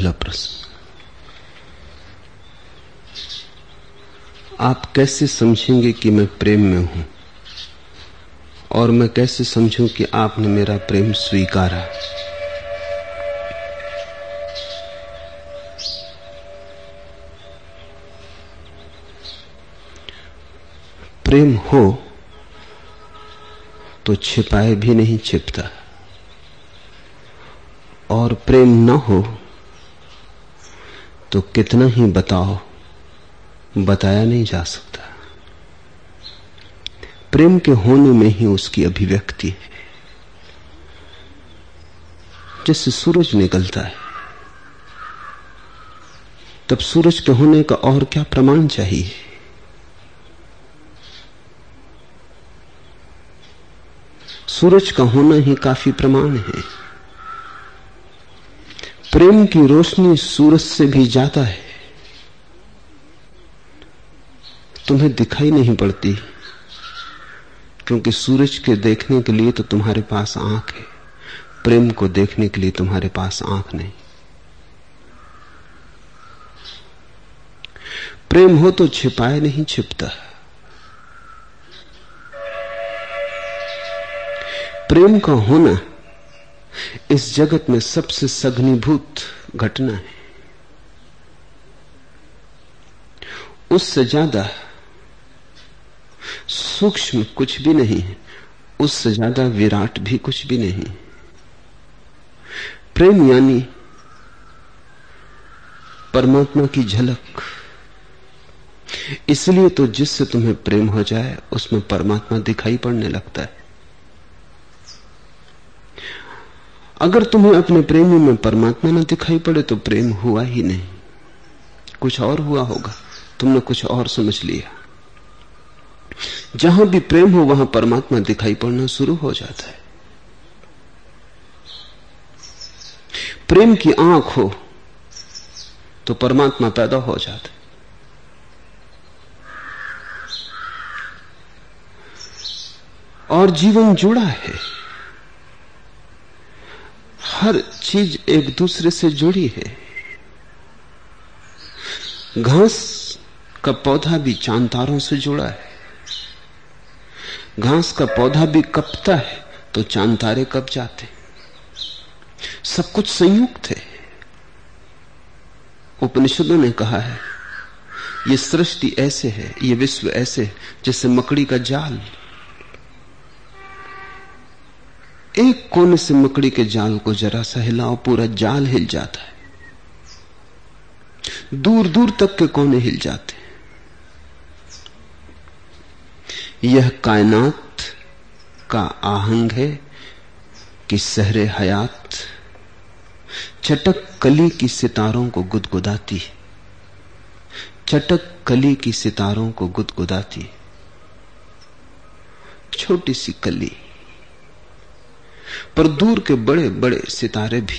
पहला प्रश्न, आप कैसे समझेंगे कि मैं प्रेम में हूं, और मैं कैसे समझूं कि आपने मेरा प्रेम स्वीकारा? प्रेम हो तो छिपाए भी नहीं छिपता, और प्रेम न हो तो कितना ही बताओ बताया नहीं जा सकता। प्रेम के होने में ही उसकी अभिव्यक्ति है। जैसे सूरज निकलता है, तब सूरज के होने का और क्या प्रमाण चाहिए? सूरज का होना ही काफी प्रमाण है। प्रेम की रोशनी सूरज से भी ज्यादा है, तुम्हें दिखाई नहीं पड़ती, क्योंकि सूरज के देखने के लिए तो तुम्हारे पास आंख है, प्रेम को देखने के लिए तुम्हारे पास आंख नहीं। प्रेम हो तो छिपाए नहीं छिपता। प्रेम का होना इस जगत में सबसे सघनीभूत घटना है। उससे ज्यादा सूक्ष्म कुछ भी नहीं है, उससे ज्यादा विराट भी कुछ भी नहीं। प्रेम यानी परमात्मा की झलक। इसलिए तो जिससे तुम्हें प्रेम हो जाए उसमें परमात्मा दिखाई पड़ने लगता है। अगर तुम्हें अपने प्रेमी में परमात्मा न दिखाई पड़े तो प्रेम हुआ ही नहीं, कुछ और हुआ होगा, तुमने कुछ और समझ लिया। जहां भी प्रेम हो वहां परमात्मा दिखाई पड़ना शुरू हो जाता है। प्रेम की आंख हो तो परमात्मा पैदा हो जाता है। और जीवन जुड़ा है, हर चीज एक दूसरे से जुड़ी है। घास का पौधा भी चांद तारों से जुड़ा है। घास का पौधा भी कपता है तो चांद तारे कप जाते। सब कुछ संयुक्त है। उपनिषदों ने कहा है ये सृष्टि ऐसे है, ये विश्व ऐसे है जैसे मकड़ी का जाल। एक कोने से मकड़ी के जाल को जरा सा हिलाओ, पूरा जाल हिल जाता है। दूर दूर तक के कोने हिल जाते हैं। यह कायनात का आहंग है कि सहरे हयात चटक कली की सितारों को गुदगुदाती है। चटक कली की सितारों को गुदगुदाती। छोटी सी कली, पर दूर के बड़े बड़े सितारे भी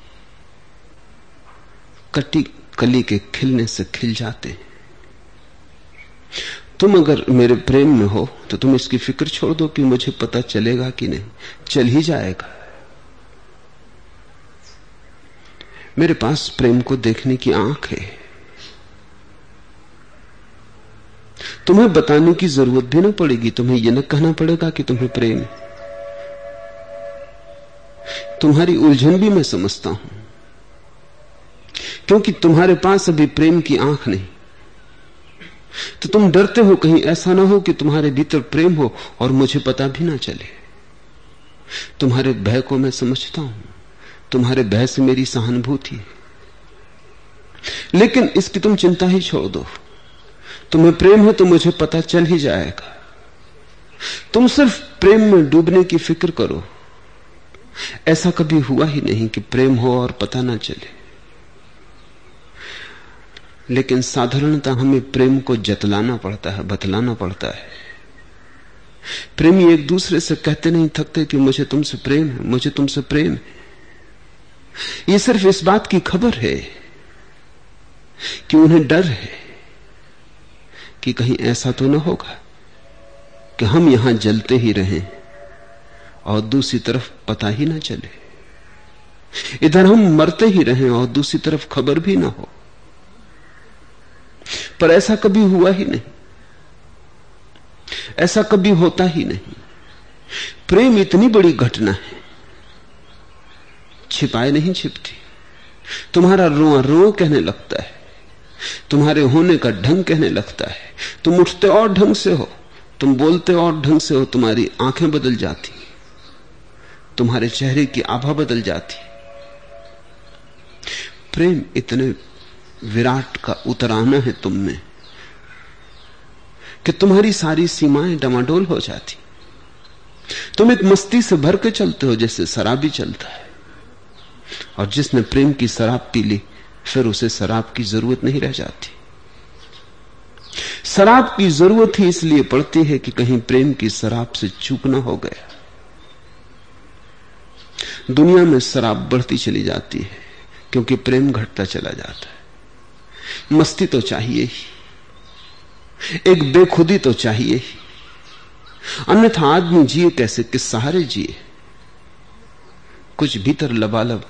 कटी कली के खिलने से खिल जाते हैं। तुम अगर मेरे प्रेम में हो तो तुम इसकी फिक्र छोड़ दो कि मुझे पता चलेगा कि नहीं, चल ही जाएगा। मेरे पास प्रेम को देखने की आंख है। तुम्हें बताने की जरूरत भी न पड़ेगी, तुम्हें यह न कहना पड़ेगा कि तुम्हें प्रेम है। तुम्हारी उलझन भी मैं समझता हूं, क्योंकि तुम्हारे पास अभी प्रेम की आंख नहीं। तो तुम डरते हो कहीं ऐसा ना हो कि तुम्हारे भीतर प्रेम हो और मुझे पता भी ना चले। तुम्हारे भय को मैं समझता हूं, तुम्हारे भय से मेरी सहानुभूति है। लेकिन इसकी तुम चिंता ही छोड़ दो। तुम्हें प्रेम है तो मुझे पता चल ही जाएगा। तुम सिर्फ प्रेम में डूबने की फिक्र करो। ऐसा कभी हुआ ही नहीं कि प्रेम हो और पता ना चले। लेकिन साधारणतः हमें प्रेम को जतलाना पड़ता है, बतलाना पड़ता है। प्रेमी एक दूसरे से कहते नहीं थकते कि मुझे तुमसे प्रेम है, मुझे तुमसे प्रेम है। ये सिर्फ इस बात की खबर है कि उन्हें डर है कि कहीं ऐसा तो न होगा कि हम यहां जलते ही रहें और दूसरी तरफ पता ही ना चले। इधर हम मरते ही रहें और दूसरी तरफ खबर भी ना हो। पर ऐसा कभी हुआ ही नहीं, ऐसा कभी होता ही नहीं। प्रेम इतनी बड़ी घटना है, छिपाए नहीं छिपती। तुम्हारा रोआ रो कहने लगता है, तुम्हारे होने का ढंग कहने लगता है। तुम उठते और ढंग से हो, तुम बोलते और ढंग से हो, तुम्हारी आंखें बदल जाती, तुम्हारे चेहरे की आभा बदल जाती। प्रेम इतने विराट का उतराना है तुम में कि तुम्हारी सारी सीमाएं डमाडोल हो जाती। तुम एक मस्ती से भर के चलते हो जैसे शराबी चलता है, और जिसने प्रेम की शराब पी ली फिर उसे शराब की जरूरत नहीं रह जाती। शराब की जरूरत ही इसलिए पड़ती है कि कहीं प्रेम की शराब से चूक ना हो गया। दुनिया में शराब बढ़ती चली जाती है क्योंकि प्रेम घटता चला जाता है। मस्ती तो चाहिए ही, एक बेखुदी तो चाहिए ही, अन्यथा आदमी जिए कैसे, किस सहारे जिए। कुछ भीतर लबालब,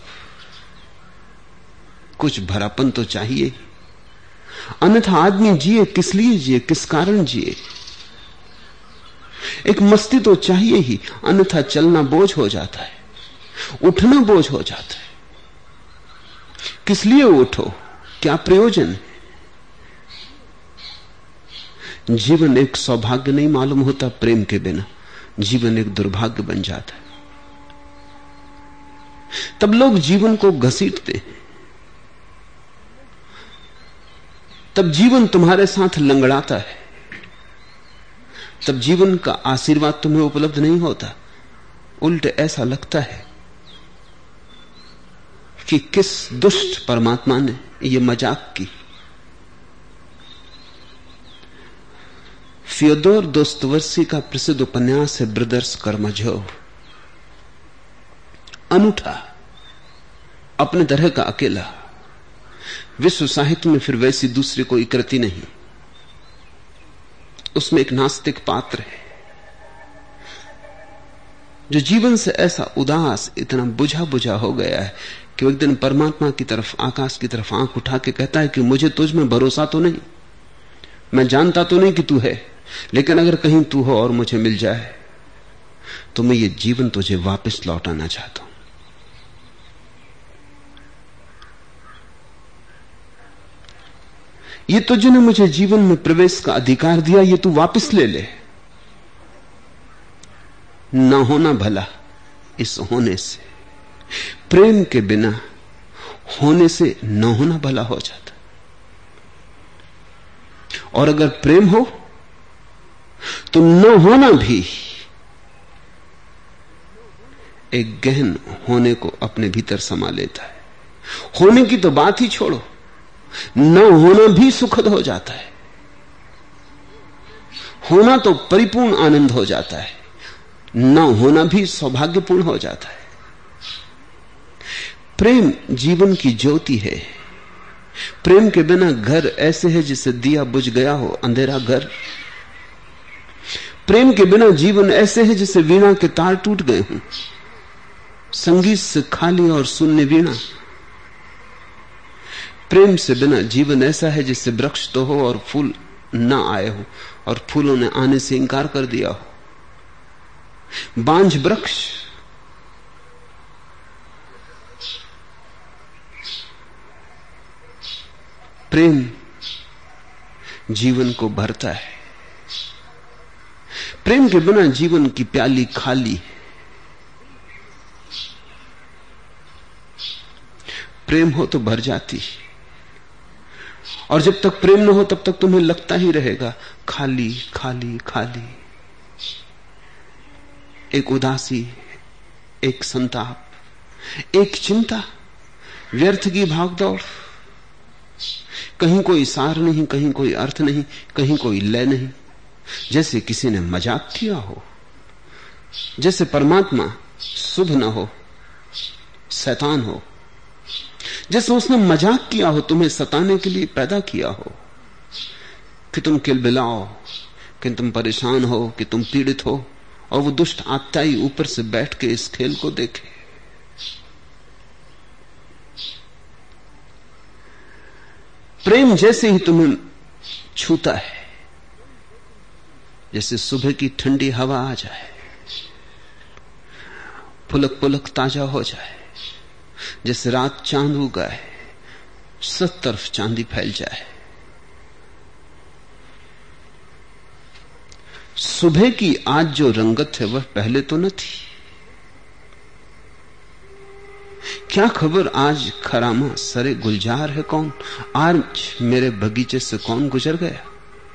कुछ भरापन तो चाहिए ही, अन्यथा आदमी जिए किस लिए जिए, किस कारण जिए। एक मस्ती तो चाहिए ही, अन्यथा चलना बोझ हो जाता है, उठना बोझ हो जाता है। किस लिए उठो, क्या प्रयोजन? जीवन एक सौभाग्य नहीं मालूम होता प्रेम के बिना, जीवन एक दुर्भाग्य बन जाता है। तब लोग जीवन को घसीटते हैं, तब जीवन तुम्हारे साथ लंगड़ाता है, तब जीवन का आशीर्वाद तुम्हें उपलब्ध नहीं होता। उल्टे ऐसा लगता है कि किस दुष्ट परमात्मा ने यह मजाक की। फियोदोर दोस्तोयेव्स्की का प्रसिद्ध उपन्यास है ब्रदर्स कर्मजोव। अनूठा, अपने तरह का अकेला, विश्व साहित्य में फिर वैसी दूसरी कोई कृति नहीं। उसमें एक नास्तिक पात्र है जो जीवन से ऐसा उदास, इतना बुझा बुझा हो गया है कि एक दिन परमात्मा की तरफ, आकाश की तरफ आंख उठा के कहता है कि मुझे तुझ में भरोसा तो नहीं, मैं जानता तो नहीं कि तू है, लेकिन अगर कहीं तू हो और मुझे मिल जाए तो मैं ये जीवन तुझे वापस लौटाना चाहता हूं। ये तुझे ने मुझे जीवन में प्रवेश का अधिकार दिया, ये तू वापस ले ले। ना होना भला इस होने से, प्रेम के बिना होने से न होना भला हो जाता। और अगर प्रेम हो तो न होना भी एक गहन होने को अपने भीतर समा लेता है। होने की तो बात ही छोड़ो, न होना भी सुखद हो जाता है। होना तो परिपूर्ण आनंद हो जाता है, न होना भी सौभाग्यपूर्ण हो जाता है। प्रेम जीवन की ज्योति है। प्रेम के बिना घर ऐसे है जिसे दिया बुझ गया हो, अंधेरा घर। प्रेम के बिना जीवन ऐसे है जिसे वीणा के तार टूट गए हों, संगीत से खाली और शून्य वीणा। प्रेम से बिना जीवन ऐसा है जिससे वृक्ष तो हो और फूल ना आए हो, और फूलों ने आने से इंकार कर दिया हो। बांझ वृक्ष। प्रेम जीवन को भरता है। प्रेम के बिना जीवन की प्याली खाली है। प्रेम हो तो भर जाती, और जब तक प्रेम न हो तब तक तुम्हें लगता ही रहेगा खाली खाली खाली। एक उदासी, एक संताप, एक चिंता, व्यर्थ की भागदौड़। कहीं कोई सार नहीं, कहीं कोई अर्थ नहीं, कहीं कोई लय नहीं। जैसे किसी ने मजाक किया हो, जैसे परमात्मा शुभ न हो, शैतान हो, जैसे उसने मजाक किया हो, तुम्हें सताने के लिए पैदा किया हो, कि तुम किलबिलाओ, कि तुम परेशान हो, कि तुम पीड़ित हो, और वो दुष्ट आत्मा ही ऊपर से बैठ के इस खेल को देखे। प्रेम जैसे ही तुम्हें छूता है, जैसे सुबह की ठंडी हवा आ जाए, पुलक पुलक ताजा हो जाए, जैसे रात चांद उगाए, सब तरफ चांदी फैल जाए। सुबह की आज जो रंगत है वह पहले तो न थी। क्या खबर आज खरामा सरे गुलजार है कौन, आज मेरे बगीचे से कौन गुजर गया।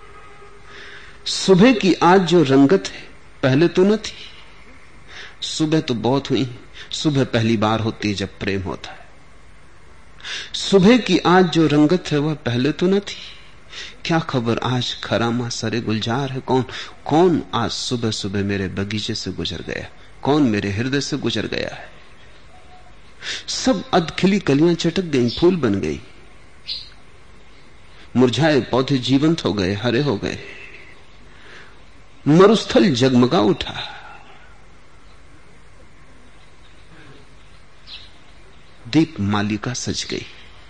सुबह की आज जो रंगत है पहले तो न थी। सुबह तो बहुत हुई, सुबह पहली बार होती है जब प्रेम होता है। सुबह की आज जो रंगत है वह पहले तो न थी। क्या खबर आज खरामा सरे गुलजार है कौन, कौन आज सुबह सुबह मेरे बगीचे से गुजर गया, कौन मेरे हृदय से गुजर गया है। सब अधखिली कलियां चटक गई, फूल बन गई, मुरझाए पौधे जीवंत हो गए, हरे हो गए, मरुस्थल जगमगा उठा। दीप मालिका सज गई।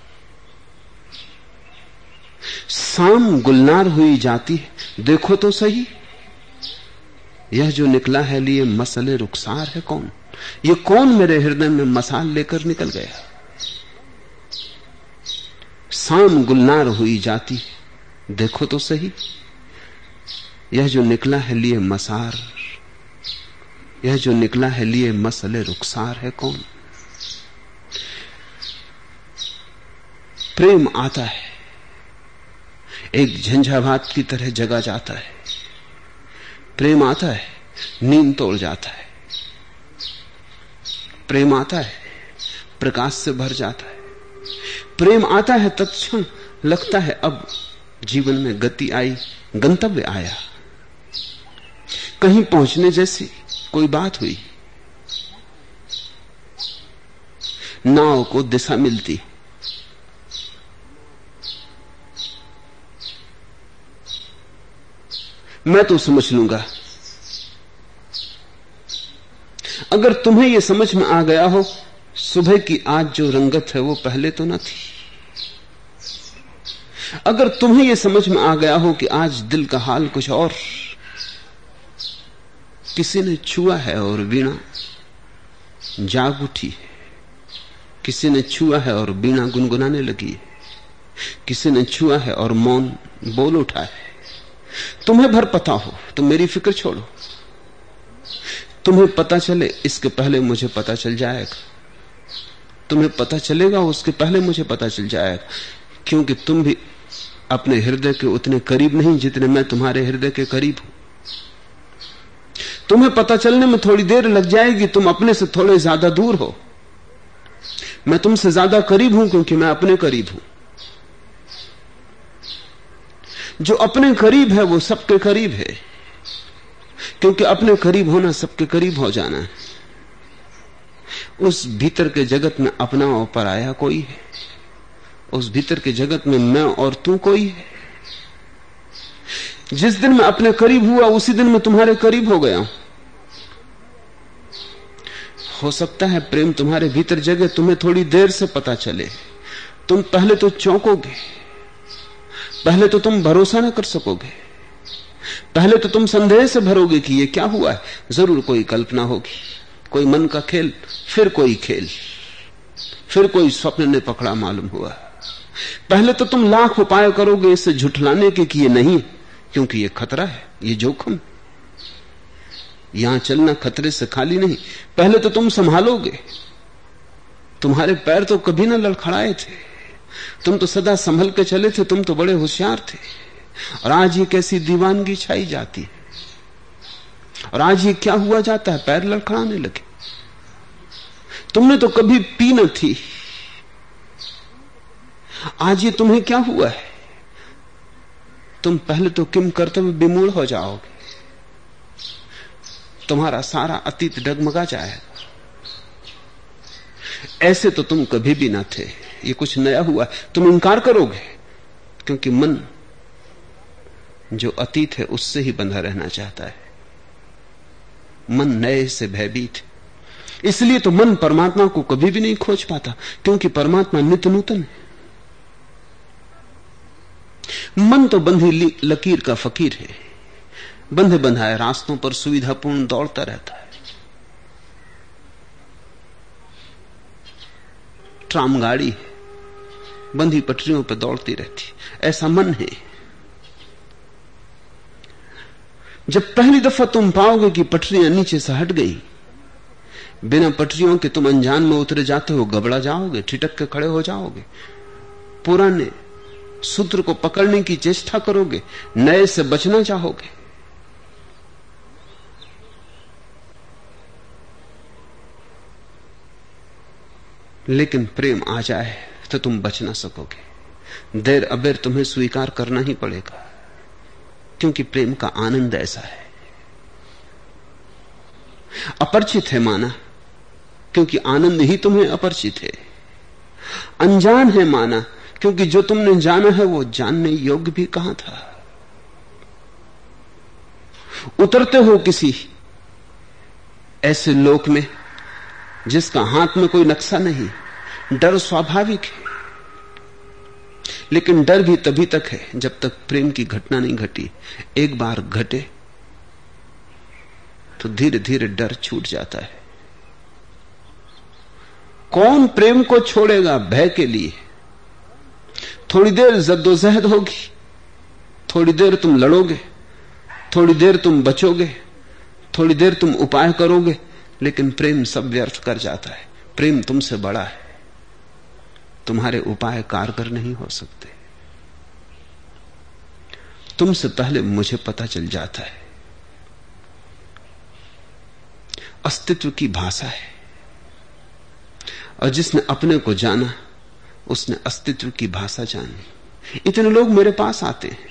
शाम गुलनार हुई जाती है, देखो तो सही, यह जो निकला है लिए मसले रुखसार है कौन, ये कौन मेरे हृदय में मसाल लेकर निकल गया। शाम गुलनार हुई जाती, देखो तो सही, यह जो निकला है लिए मसार, यह जो निकला है लिए मसले रुखसार है कौन। प्रेम आता है, एक झंझावात की तरह जगा जाता है। प्रेम आता है, नींद तोड़ जाता है। प्रेम आता है, प्रकाश से भर जाता है। प्रेम आता है, तत्क्षण लगता है अब जीवन में गति आई, गंतव्य आया, कहीं पहुंचने जैसी कोई बात हुई, नाव को दिशा मिलती। मैं तो समझ लूंगा। अगर तुम्हें यह समझ में आ गया हो, सुबह की आज जो रंगत है वो पहले तो न थी। अगर तुम्हें यह समझ में आ गया हो कि आज दिल का हाल कुछ और, किसी ने छुआ है और वीणा जाग उठी है, किसी ने छुआ है और वीणा गुनगुनाने लगी है, किसी ने छुआ है और मौन बोल उठा है। तुम्हें भर पता हो तो मेरी फिक्र छोड़ो। तुम्हें पता चले इसके पहले मुझे पता चल जाएगा, तुम्हें पता चलेगा उसके पहले मुझे पता चल जाएगा, क्योंकि तुम भी अपने हृदय के उतने करीब नहीं जितने मैं तुम्हारे हृदय के करीब हूं। तुम्हें पता चलने में थोड़ी देर लग जाएगी, तुम अपने से थोड़े ज्यादा दूर हो। मैं तुमसे ज्यादा करीब हूं क्योंकि मैं अपने करीब हूं। जो अपने करीब है वो सबके करीब है, क्योंकि अपने करीब होना सबके करीब हो जाना है। उस भीतर के जगत में अपना और पराया कोई है, उस भीतर के जगत में मैं और तू कोई है। जिस दिन मैं अपने करीब हुआ उसी दिन मैं तुम्हारे करीब हो गया हूं। हो सकता है प्रेम तुम्हारे भीतर जगह तुम्हें थोड़ी देर से पता चले, तुम पहले तो चौंकोगे, पहले तो तुम भरोसा न कर सकोगे, पहले तो तुम संदेह से भरोगे कि ये क्या हुआ है। जरूर कोई कल्पना होगी, कोई मन का खेल, फिर कोई खेल, फिर कोई स्वप्न ने पकड़ा मालूम हुआ। पहले तो तुम लाख उपाय करोगे इसे झुठलाने के कि ये नहीं, क्योंकि ये खतरा है, ये जोखिम, यहां चलना खतरे से खाली नहीं। पहले तो तुम संभालोगे, तुम्हारे पैर तो कभी ना लड़खड़ाए थे, तुम तो सदा संभल के चले थे, तुम तो बड़े होशियार थे। और आज ये कैसी दीवानगी छाई जाती है, और आज ये क्या हुआ जाता है, पैर लड़खड़ाने लगे। तुमने तो कभी पी न थी, आज ये तुम्हें क्या हुआ है। तुम पहले तो किम करते हुए विमूढ़ हो जाओगे, तुम्हारा सारा अतीत डगमगा जाएगा। ऐसे तो तुम कभी भी ना थे, ये कुछ नया हुआ। तुम इनकार करोगे, क्योंकि मन जो अतीत है उससे ही बंधा रहना चाहता है। मन नए से भयभीत, इसलिए तो मन परमात्मा को कभी भी नहीं खोज पाता, क्योंकि परमात्मा नित्य नूतन है। मन तो बंधी लकीर का फकीर है, बंधे बंधाए रास्तों पर सुविधापूर्ण दौड़ता रहता है। ट्राम गाड़ी है, बंधी पटरियों पर दौड़ती रहती, ऐसा मन है। जब पहली दफा तुम पाओगे कि पटरियां नीचे से हट गई, बिना पटरियों के तुम अनजान में उतरे जाते हो, घबरा जाओगे, ठिठक के खड़े हो जाओगे, पुराने सूत्र को पकड़ने की चेष्टा करोगे, नए से बचना चाहोगे। लेकिन प्रेम आ जाए तो तुम बच ना सकोगे, देर अबेर तुम्हें स्वीकार करना ही पड़ेगा, क्योंकि प्रेम का आनंद ऐसा है। अपरिचित है माना, क्योंकि आनंद ही तुम्हें अपरिचित है। अनजान है माना, क्योंकि जो तुमने जाना है वो जानने योग्य भी कहां था। उतरते हो किसी ऐसे लोक में जिसका हाथ में कोई नक्शा नहीं, डर स्वाभाविक है, लेकिन डर भी तभी तक है जब तक प्रेम की घटना नहीं घटी। एक बार घटे तो धीरे धीरे डर छूट जाता है। कौन प्रेम को छोड़ेगा भय के लिए? थोड़ी देर जद्दोजहद होगी, थोड़ी देर तुम लड़ोगे, थोड़ी देर तुम बचोगे, थोड़ी देर तुम उपाय करोगे, लेकिन प्रेम सब व्यर्थ कर जाता है। प्रेम तुमसे बड़ा है, तुम्हारे उपाय कारगर नहीं हो सकते। तुमसे पहले मुझे पता चल जाता है। अस्तित्व की भाषा है, और जिसने अपने को जाना उसने अस्तित्व की भाषा जानी। इतने लोग मेरे पास आते हैं।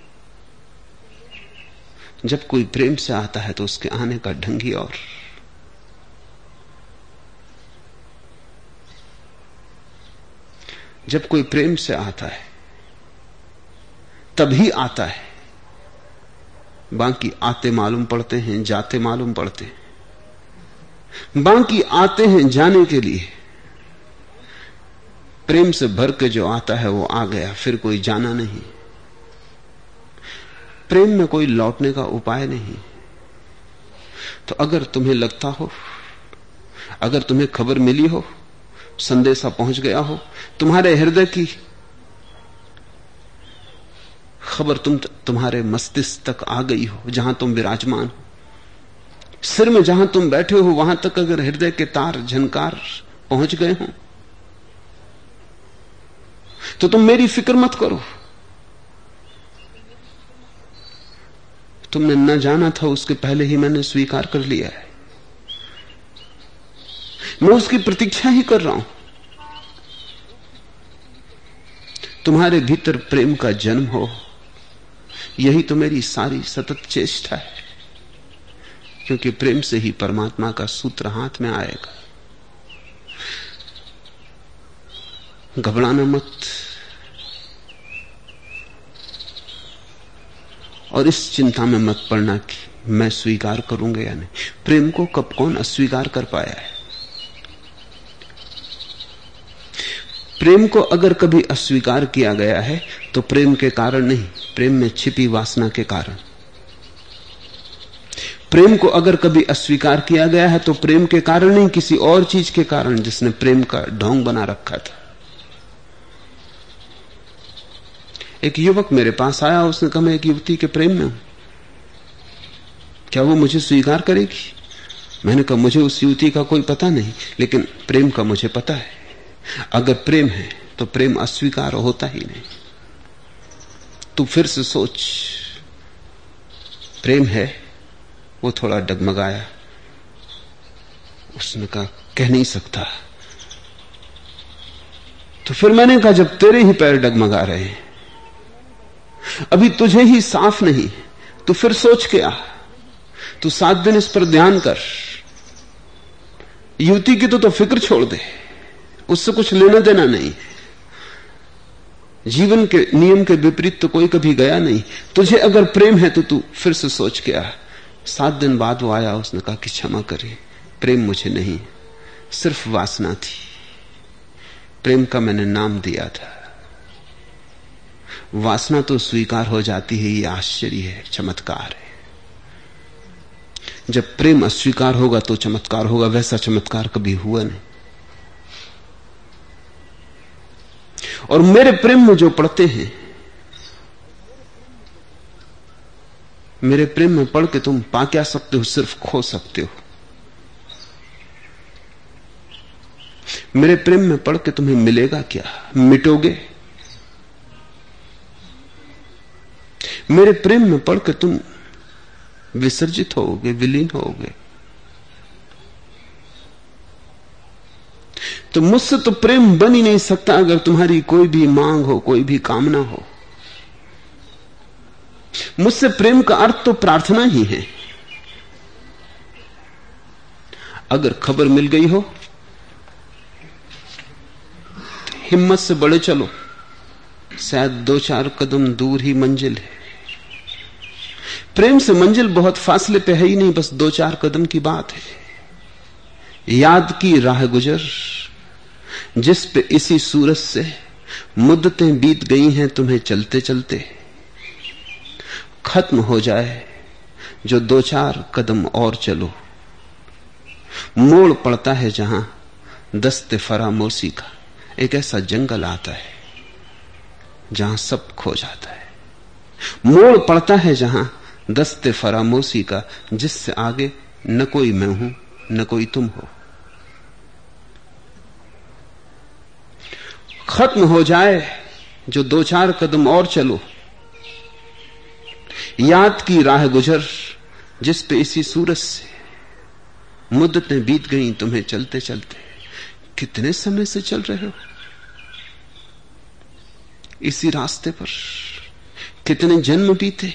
जब कोई प्रेम से आता है तो उसके आने का ढंग ही और। जब कोई प्रेम से आता है तभी आता है, बाकी आते मालूम पड़ते हैं, जाते मालूम पड़ते हैं। बाकी आते हैं जाने के लिए, प्रेम से भर के जो आता है वो आ गया, फिर कोई जाना नहीं। प्रेम में कोई लौटने का उपाय नहीं। तो अगर तुम्हें लगता हो, अगर तुम्हें खबर मिली हो, संदेशा पहुंच गया हो, तुम्हारे हृदय की खबर तुम्हारे मस्तिष्क तक आ गई हो, जहां तुम विराजमान हो, सिर में जहां तुम बैठे हो वहां तक अगर हृदय के तार झनकार पहुंच गए हो, तो तुम मेरी फिक्र मत करो। तुमने न जाना था उसके पहले ही मैंने स्वीकार कर लिया है। मैं उसकी प्रतीक्षा ही कर रहा हूं। तुम्हारे भीतर प्रेम का जन्म हो, यही तो मेरी सारी सतत चेष्टा है, क्योंकि प्रेम से ही परमात्मा का सूत्र हाथ में आएगा। घबराना मत, और इस चिंता में मत पड़ना कि मैं स्वीकार करूंगा या नहीं। प्रेम को कब कौन अस्वीकार कर पाया है? प्रेम को अगर कभी अस्वीकार किया गया है तो प्रेम के कारण नहीं, प्रेम में छिपी वासना के कारण। प्रेम को अगर कभी अस्वीकार किया गया है तो प्रेम के कारण नहीं, किसी और चीज के कारण जिसने प्रेम का ढोंग बना रखा था। एक युवक मेरे पास आया, उसने कहा मैं एक युवती के प्रेम में हूं, क्या वो मुझे स्वीकार करेगी? मैंने कहा मुझे उस युवती का कोई पता नहीं, लेकिन प्रेम का मुझे पता है। अगर प्रेम है तो प्रेम अस्वीकार होता ही नहीं। तू फिर से सोच, प्रेम है? वो थोड़ा डगमगाया, उसने कहा कह नहीं सकता। तो फिर मैंने कहा जब तेरे ही पैर डगमगा रहे हैं, अभी तुझे ही साफ नहीं, तो फिर सोच के आ। तू 7 दिन इस पर ध्यान कर। युवती की तो फिक्र छोड़ दे, उससे कुछ लेना देना नहीं। जीवन के नियम के विपरीत तो कोई कभी गया नहीं। तुझे अगर प्रेम है तो तू फिर से सोच के आ। 7 दिन बाद वो आया, उसने कहा कि क्षमा करे, प्रेम मुझे नहीं, सिर्फ वासना थी। प्रेम का मैंने नाम दिया था, वासना तो स्वीकार हो जाती है, ये आश्चर्य है, चमत्कार है। जब प्रेम अस्वीकार होगा तो चमत्कार होगा, वैसा चमत्कार कभी हुआ नहीं। और मेरे प्रेम में जो पड़ते हैं, मेरे प्रेम में पढ़ के तुम पा क्या सकते हो? सिर्फ खो सकते हो। मेरे प्रेम में पढ़ के तुम्हें मिलेगा क्या? मिटोगे। मेरे प्रेम में पढ़ के तुम विसर्जित होगे, विलीन होगे। तो मुझसे तो प्रेम बन ही नहीं सकता अगर तुम्हारी कोई भी मांग हो, कोई भी कामना हो। मुझसे प्रेम का अर्थ तो प्रार्थना ही है। अगर खबर मिल गई हो तो हिम्मत से बढ़े चलो, शायद 2-4 कदम दूर ही मंजिल है। प्रेम से मंजिल बहुत फासले पे है ही नहीं, बस 2-4 कदम की बात है। याद की राह गुजर जिस पे इसी सूरज से मुद्दतें बीत गई हैं तुम्हें चलते चलते, खत्म हो जाए जो 2-4 कदम और चलो। मोड़ पड़ता है जहां दस्ते फरामोशी का, एक ऐसा जंगल आता है जहां सब खो जाता है। मोड़ पड़ता है जहां दस्ते फरामोशी का, जिससे आगे न कोई मैं हूं न कोई तुम हो। खत्म हो जाए जो 2-4 कदम और चलो। याद की राह गुजर जिस पे इसी सूरज से मुद्दतें बीत गई तुम्हें चलते चलते। कितने समय से चल रहे हो इसी रास्ते पर? कितने जन्म बीते?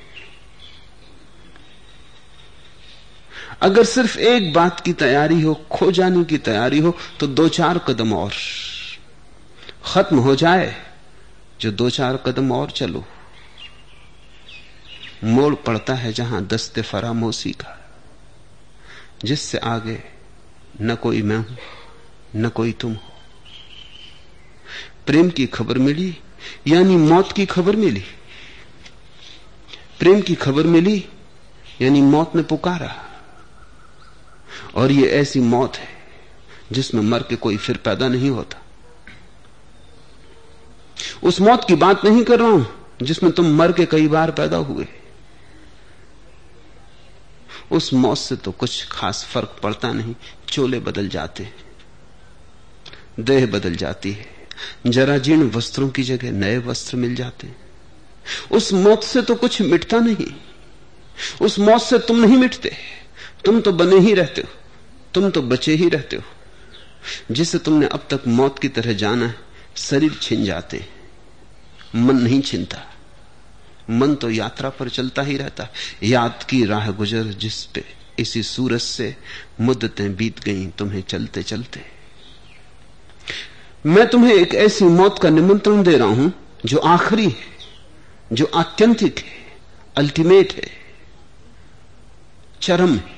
अगर सिर्फ एक बात की तैयारी हो, खो जाने की तैयारी हो, तो 2-4 कदम और। खत्म हो जाए जो 2-4 कदम और चलो। मोड़ पड़ता है जहां दस्ते फरामोशी का, जिससे आगे न कोई मैं हूं न कोई तुम हो। प्रेम की खबर मिली यानी मौत की खबर मिली। प्रेम की खबर मिली यानी मौत ने पुकारा। और ये ऐसी मौत है जिसमें मर के कोई फिर पैदा नहीं होता। उस मौत की बात नहीं कर रहा हूं जिसमें तुम मर के कई बार पैदा हुए। उस मौत से तो कुछ खास फर्क पड़ता नहीं। चोले बदल जाते, देह बदल जाती है, जरा जीर्ण वस्त्रों की जगह नए वस्त्र मिल जाते हैं। उस मौत से तो कुछ मिटता नहीं। उस मौत से तुम नहीं मिटते, तुम तो बने ही रहते हो, तुम तो बचे ही रहते हो। जिसे तुमने अब तक मौत की तरह जाना है, शरीर छिन जाते, मन नहीं छिनता। मन तो यात्रा पर चलता ही रहता। याद की राह गुजर जिस पे इसी सूरज से मुद्दतें बीत गईं तुम्हें चलते चलते। मैं तुम्हें एक ऐसी मौत का निमंत्रण दे रहा हूं जो आखिरी है, जो आत्यंतिक है, अल्टीमेट है, चरम है,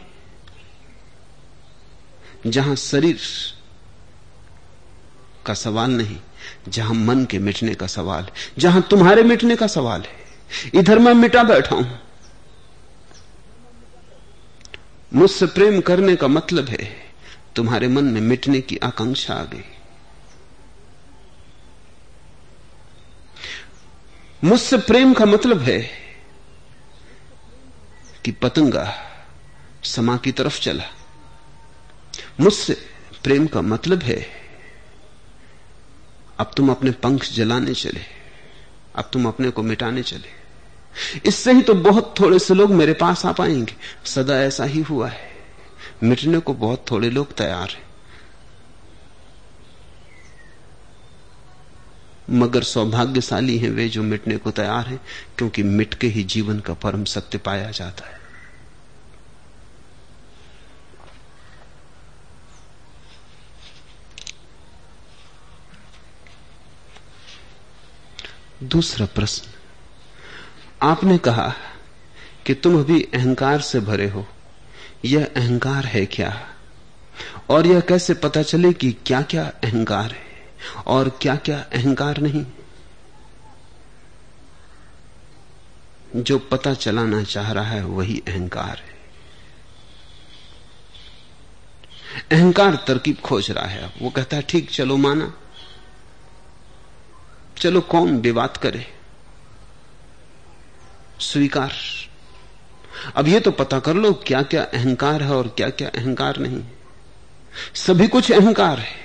जहां शरीर का सवाल नहीं, जहां मन के मिटने का सवाल है, जहां तुम्हारे मिटने का सवाल है। इधर मैं मिटा बैठा हूं। मुझसे प्रेम करने का मतलब है तुम्हारे मन में मिटने की आकांक्षा आ गई। मुझसे प्रेम का मतलब है कि पतंगा समा की तरफ चला। मुझसे प्रेम का मतलब है अब तुम अपने पंख जलाने चले, अब तुम अपने को मिटाने चले। इससे ही तो बहुत थोड़े से लोग मेरे पास आ पाएंगे। सदा ऐसा ही हुआ है, मिटने को बहुत थोड़े लोग तैयार हैं। मगर सौभाग्यशाली हैं वे जो मिटने को तैयार हैं, क्योंकि मिट के ही जीवन का परम सत्य पाया जाता है। दूसरा प्रश्न, आपने कहा कि तुम अभी अहंकार से भरे हो। यह अहंकार है क्या? और यह कैसे पता चले कि क्या क्या अहंकार है और क्या क्या अहंकार नहीं? जो पता चलाना चाह रहा है वही अहंकार है। अहंकार तरकीब खोज रहा है। वो कहता है ठीक, चलो माना, चलो कौन विवाद करे, स्वीकार। अब ये तो पता कर लो क्या क्या अहंकार है और क्या क्या अहंकार नहीं। सभी कुछ अहंकार है।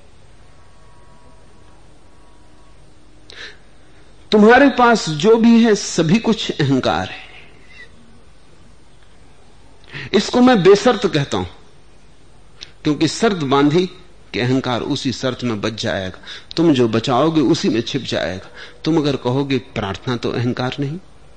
तुम्हारे पास जो भी है सभी कुछ अहंकार है। इसको मैं बेशर्त कहता हूं, क्योंकि शर्त बांधी कि अहंकार उसी शर्त में बच जाएगा। तुम जो बचाओगे उसी में छिप जाएगा। तुम अगर कहोगे प्रार्थना तो अहंकार नहीं,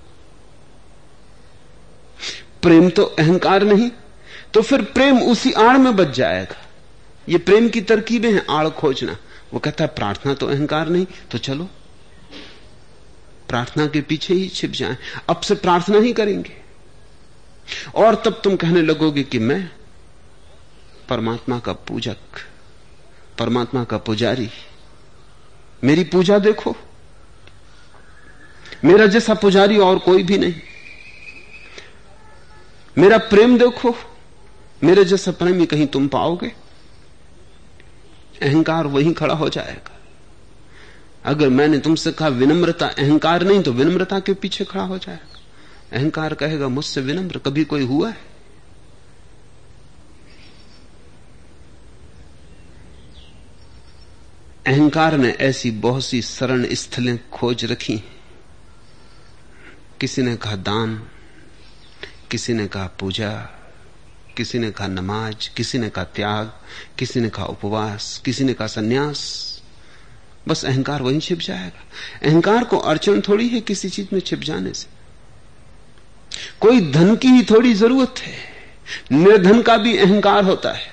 प्रेम तो अहंकार नहीं, तो फिर प्रेम उसी आड़ में बच जाएगा। ये प्रेम की तरकीबें हैं, आड़ खोजना। वो कहता है प्रार्थना तो अहंकार नहीं, तो चलो प्रार्थना के पीछे ही छिप जाएं, अब से प्रार्थना ही करेंगे। और तब तुम कहने लगोगे कि मैं परमात्मा का पूजक, परमात्मा का पुजारी, मेरी पूजा देखो, मेरा जैसा पुजारी और कोई भी नहीं, मेरा प्रेम देखो, मेरे जैसा प्रेमी कहीं तुम पाओगे। अहंकार वहीं खड़ा हो जाएगा। अगर मैंने तुमसे कहा विनम्रता अहंकार नहीं, तो विनम्रता के पीछे खड़ा हो जाएगा। अहंकार कहेगा मुझसे विनम्र कभी कोई हुआ है? अहंकार ने ऐसी बहुत सी शरण स्थलें खोज रखी। किसी ने कहा दान, किसी ने कहा पूजा, किसी ने कहा नमाज, किसी ने कहा त्याग, किसी ने कहा उपवास, किसी ने कहा सन्यास। बस अहंकार वहीं छिप जाएगा। अहंकार को अड़चन थोड़ी है किसी चीज में छिप जाने से। कोई धन की ही थोड़ी जरूरत है, निर्धन का भी अहंकार होता है।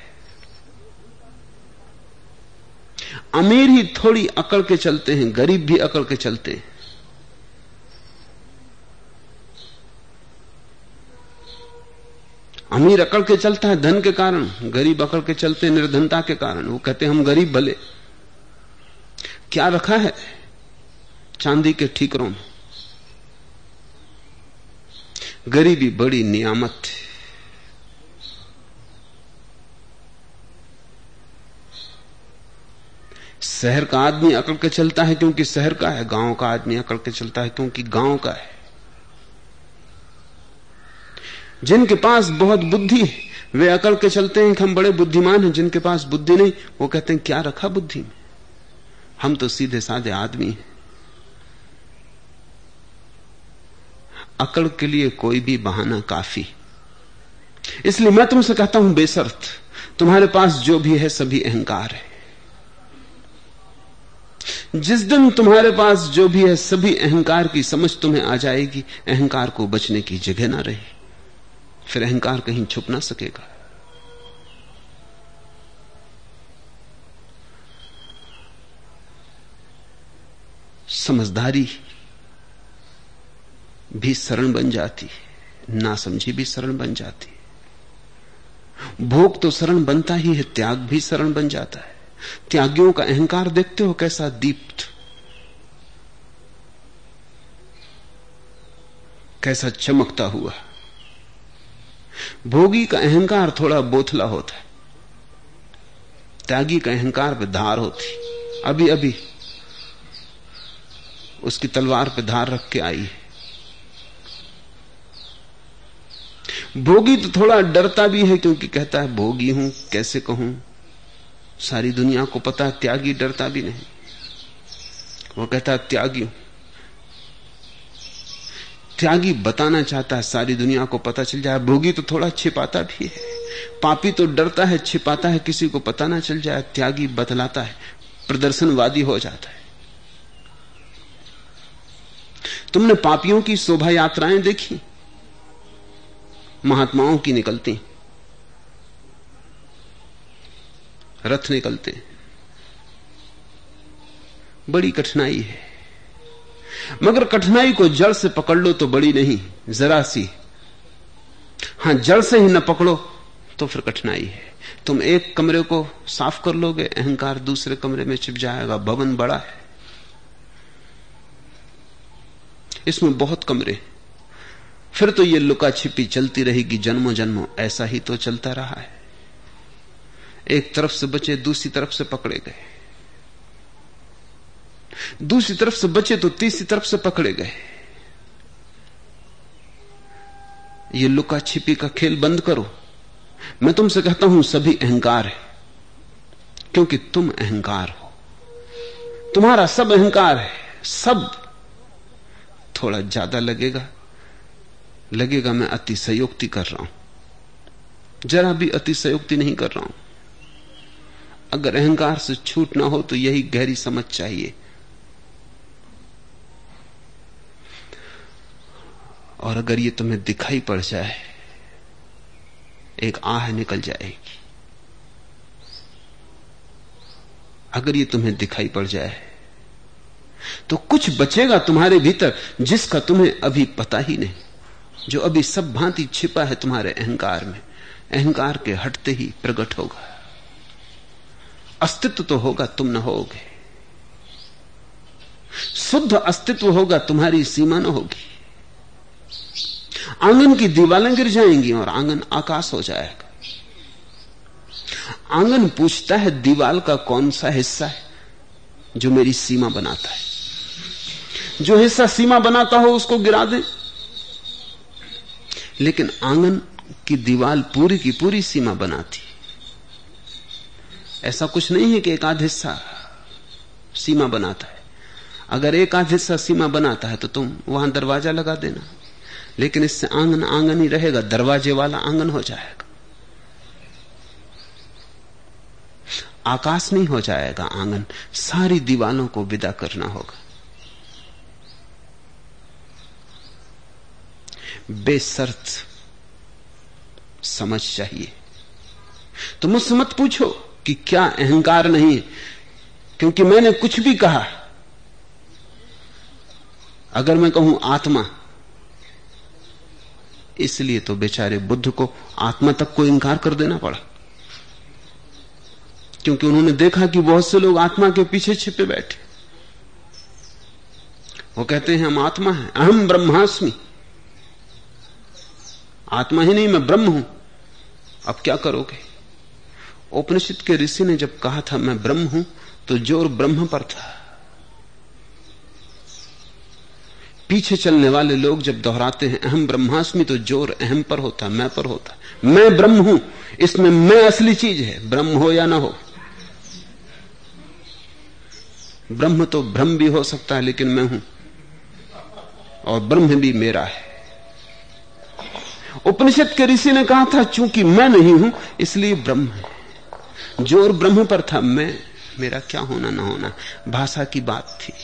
अमीर ही थोड़ी अकड़ के चलते हैं, गरीब भी अकड़ के चलते हैं। अमीर अकड़ के चलता है धन के कारण, गरीब अकड़ के चलते हैं निर्धनता के कारण। वो कहते हैं हम गरीब भले। क्या रखा है चांदी के ठीकरों में? गरीबी बड़ी नियामत है। शहर का आदमी अकड़ के चलता है क्योंकि शहर का है, गांव का आदमी अकड़ के चलता है क्योंकि गांव का है। जिनके पास बहुत बुद्धि है वे अकड़ के चलते हैं कि हम बड़े बुद्धिमान हैं। जिनके पास बुद्धि नहीं वो कहते हैं क्या रखा बुद्धि में, हम तो सीधे साधे आदमी हैं। अकड़ के लिए कोई भी बहाना काफी। इसलिए मैं तुमसे कहता हूं बेशर्त तुम्हारे पास जो भी है सभी अहंकार है। जिस दिन तुम्हारे पास जो भी है सभी अहंकार की समझ तुम्हें आ जाएगी, अहंकार को बचने की जगह ना रही, फिर अहंकार कहीं छुप ना सकेगा। समझदारी भी शरण बन जाती, नासमझी भी शरण बन जाती। भोग तो शरण बनता ही है, त्याग भी शरण बन जाता है। त्यागियों का अहंकार देखते हो कैसा दीप्त, कैसा चमकता हुआ। भोगी का अहंकार थोड़ा बोथला होता है, त्यागी का अहंकार पे धार होती। अभी अभी उसकी तलवार पे धार रख के आई है। भोगी तो थोड़ा डरता भी है क्योंकि कहता है भोगी हूं, कैसे कहूं, सारी दुनिया को पता है। त्यागी डरता भी नहीं, वो कहता है त्यागी हूं। त्यागी बताना चाहता है सारी दुनिया को पता चल जाए। भोगी तो थोड़ा छिपाता भी है। पापी तो डरता है, छिपाता है, किसी को पता ना चल जाए। त्यागी बतलाता है, प्रदर्शनवादी हो जाता है। तुमने पापियों की शोभा यात्राएं देखी? महात्माओं की निकलती, रथ निकलते, बड़ी कठिनाई है। मगर कठिनाई को जड़ से पकड़ लो तो बड़ी नहीं, जरा सी। हां, जड़ से ही न पकड़ो तो फिर कठिनाई है। तुम एक कमरे को साफ कर लोगे, अहंकार दूसरे कमरे में छिप जाएगा। भवन बड़ा है, इसमें बहुत कमरे, फिर तो ये लुका छिपी चलती रहेगी जन्मों जन्मों। ऐसा ही तो चलता रहा है। एक तरफ से बचे, दूसरी तरफ से पकड़े गए, दूसरी तरफ से बचे तो तीसरी तरफ से पकड़े गए। ये लुका छिपी का खेल बंद करो। मैं तुमसे कहता हूं सभी अहंकार है, क्योंकि तुम अहंकार हो। तुम्हारा सब अहंकार है, सब। थोड़ा ज्यादा लगेगा मैं अतिशयोक्ति कर रहा हूं। जरा भी अतिशयोक्ति नहीं कर रहा हूं। अगर अहंकार से छूट ना हो तो यही गहरी समझ चाहिए। और अगर ये तुम्हें दिखाई पड़ जाए, एक आह निकल जाएगी। अगर ये तुम्हें दिखाई पड़ जाए तो कुछ बचेगा तुम्हारे भीतर जिसका तुम्हें अभी पता ही नहीं, जो अभी सब भांति छिपा है तुम्हारे अहंकार में। अहंकार के हटते ही प्रकट होगा। अस्तित्व तो होगा, तुम न होगे। शुद्ध अस्तित्व होगा, तुम्हारी सीमा न होगी। आंगन की दीवारें गिर जाएंगी और आंगन आकाश हो जाएगा। आंगन पूछता है दीवार का कौन सा हिस्सा है जो मेरी सीमा बनाता है। जो हिस्सा सीमा बनाता हो उसको गिरा दे। लेकिन आंगन की दीवार पूरी की पूरी सीमा बनाती। ऐसा कुछ नहीं है कि एक आध हिस्सा सीमा बनाता है। अगर एक आध हिस्सा सीमा बनाता है तो तुम वहां दरवाजा लगा देना, लेकिन इससे आंगन आंगन ही रहेगा, दरवाजे वाला आंगन हो जाएगा। आकाश नहीं हो जाएगा आंगन। सारी दीवालों को विदा करना होगा। बेशर्त समझ चाहिए। तो मुझसे मत पूछो कि क्या अहंकार नहीं है, क्योंकि मैंने कुछ भी कहा। अगर मैं कहूं आत्मा, इसलिए तो बेचारे बुद्ध को आत्मा तक को इनकार कर देना पड़ा, क्योंकि उन्होंने देखा कि बहुत से लोग आत्मा के पीछे छिपे बैठे। वो कहते हैं हम आत्मा हैं, अहम ब्रह्मास्मि। आत्मा ही नहीं, मैं ब्रह्म हूं। अब क्या करोगे? उपनिषद के ऋषि ने जब कहा था मैं ब्रह्म हूं, तो जोर ब्रह्म पर था। पीछे चलने वाले लोग जब दोहराते हैं अहम ब्रह्मास्मि, तो जोर अहम पर होता, मैं पर होता। मैं ब्रह्म हूं, इसमें मैं असली चीज है, ब्रह्म हो या ना हो। ब्रह्म तो ब्रह्म भी हो सकता है, लेकिन मैं हूं, और ब्रह्म भी मेरा है। उपनिषद के ऋषि ने कहा था चूंकि मैं नहीं हूं इसलिए ब्रह्म है। जोर ब्रह्म पर था, मैं मेरा क्या होना ना होना भाषा की बात थी।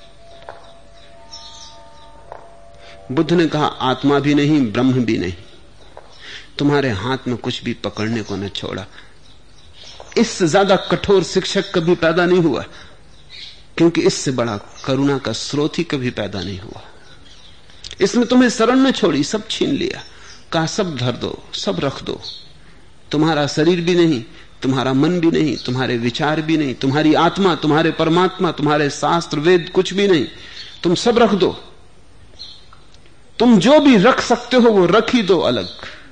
बुद्ध ने कहा आत्मा भी नहीं, ब्रह्म भी नहीं। तुम्हारे हाथ में कुछ भी पकड़ने को न छोड़ा। इससे ज्यादा कठोर शिक्षक कभी पैदा नहीं हुआ, क्योंकि इससे बड़ा करुणा का स्रोत ही कभी पैदा नहीं हुआ। इसने तुम्हें शरण न छोड़ी, सब छीन लिया, कहा सब धर दो, सब रख दो। तुम्हारा शरीर भी नहीं, तुम्हारा मन भी नहीं, तुम्हारे विचार भी नहीं, तुम्हारी आत्मा, तुम्हारे परमात्मा, तुम्हारे शास्त्र वेद कुछ भी नहीं। तुम सब रख दो। तुम जो भी रख सकते हो वो रख ही दो अलग।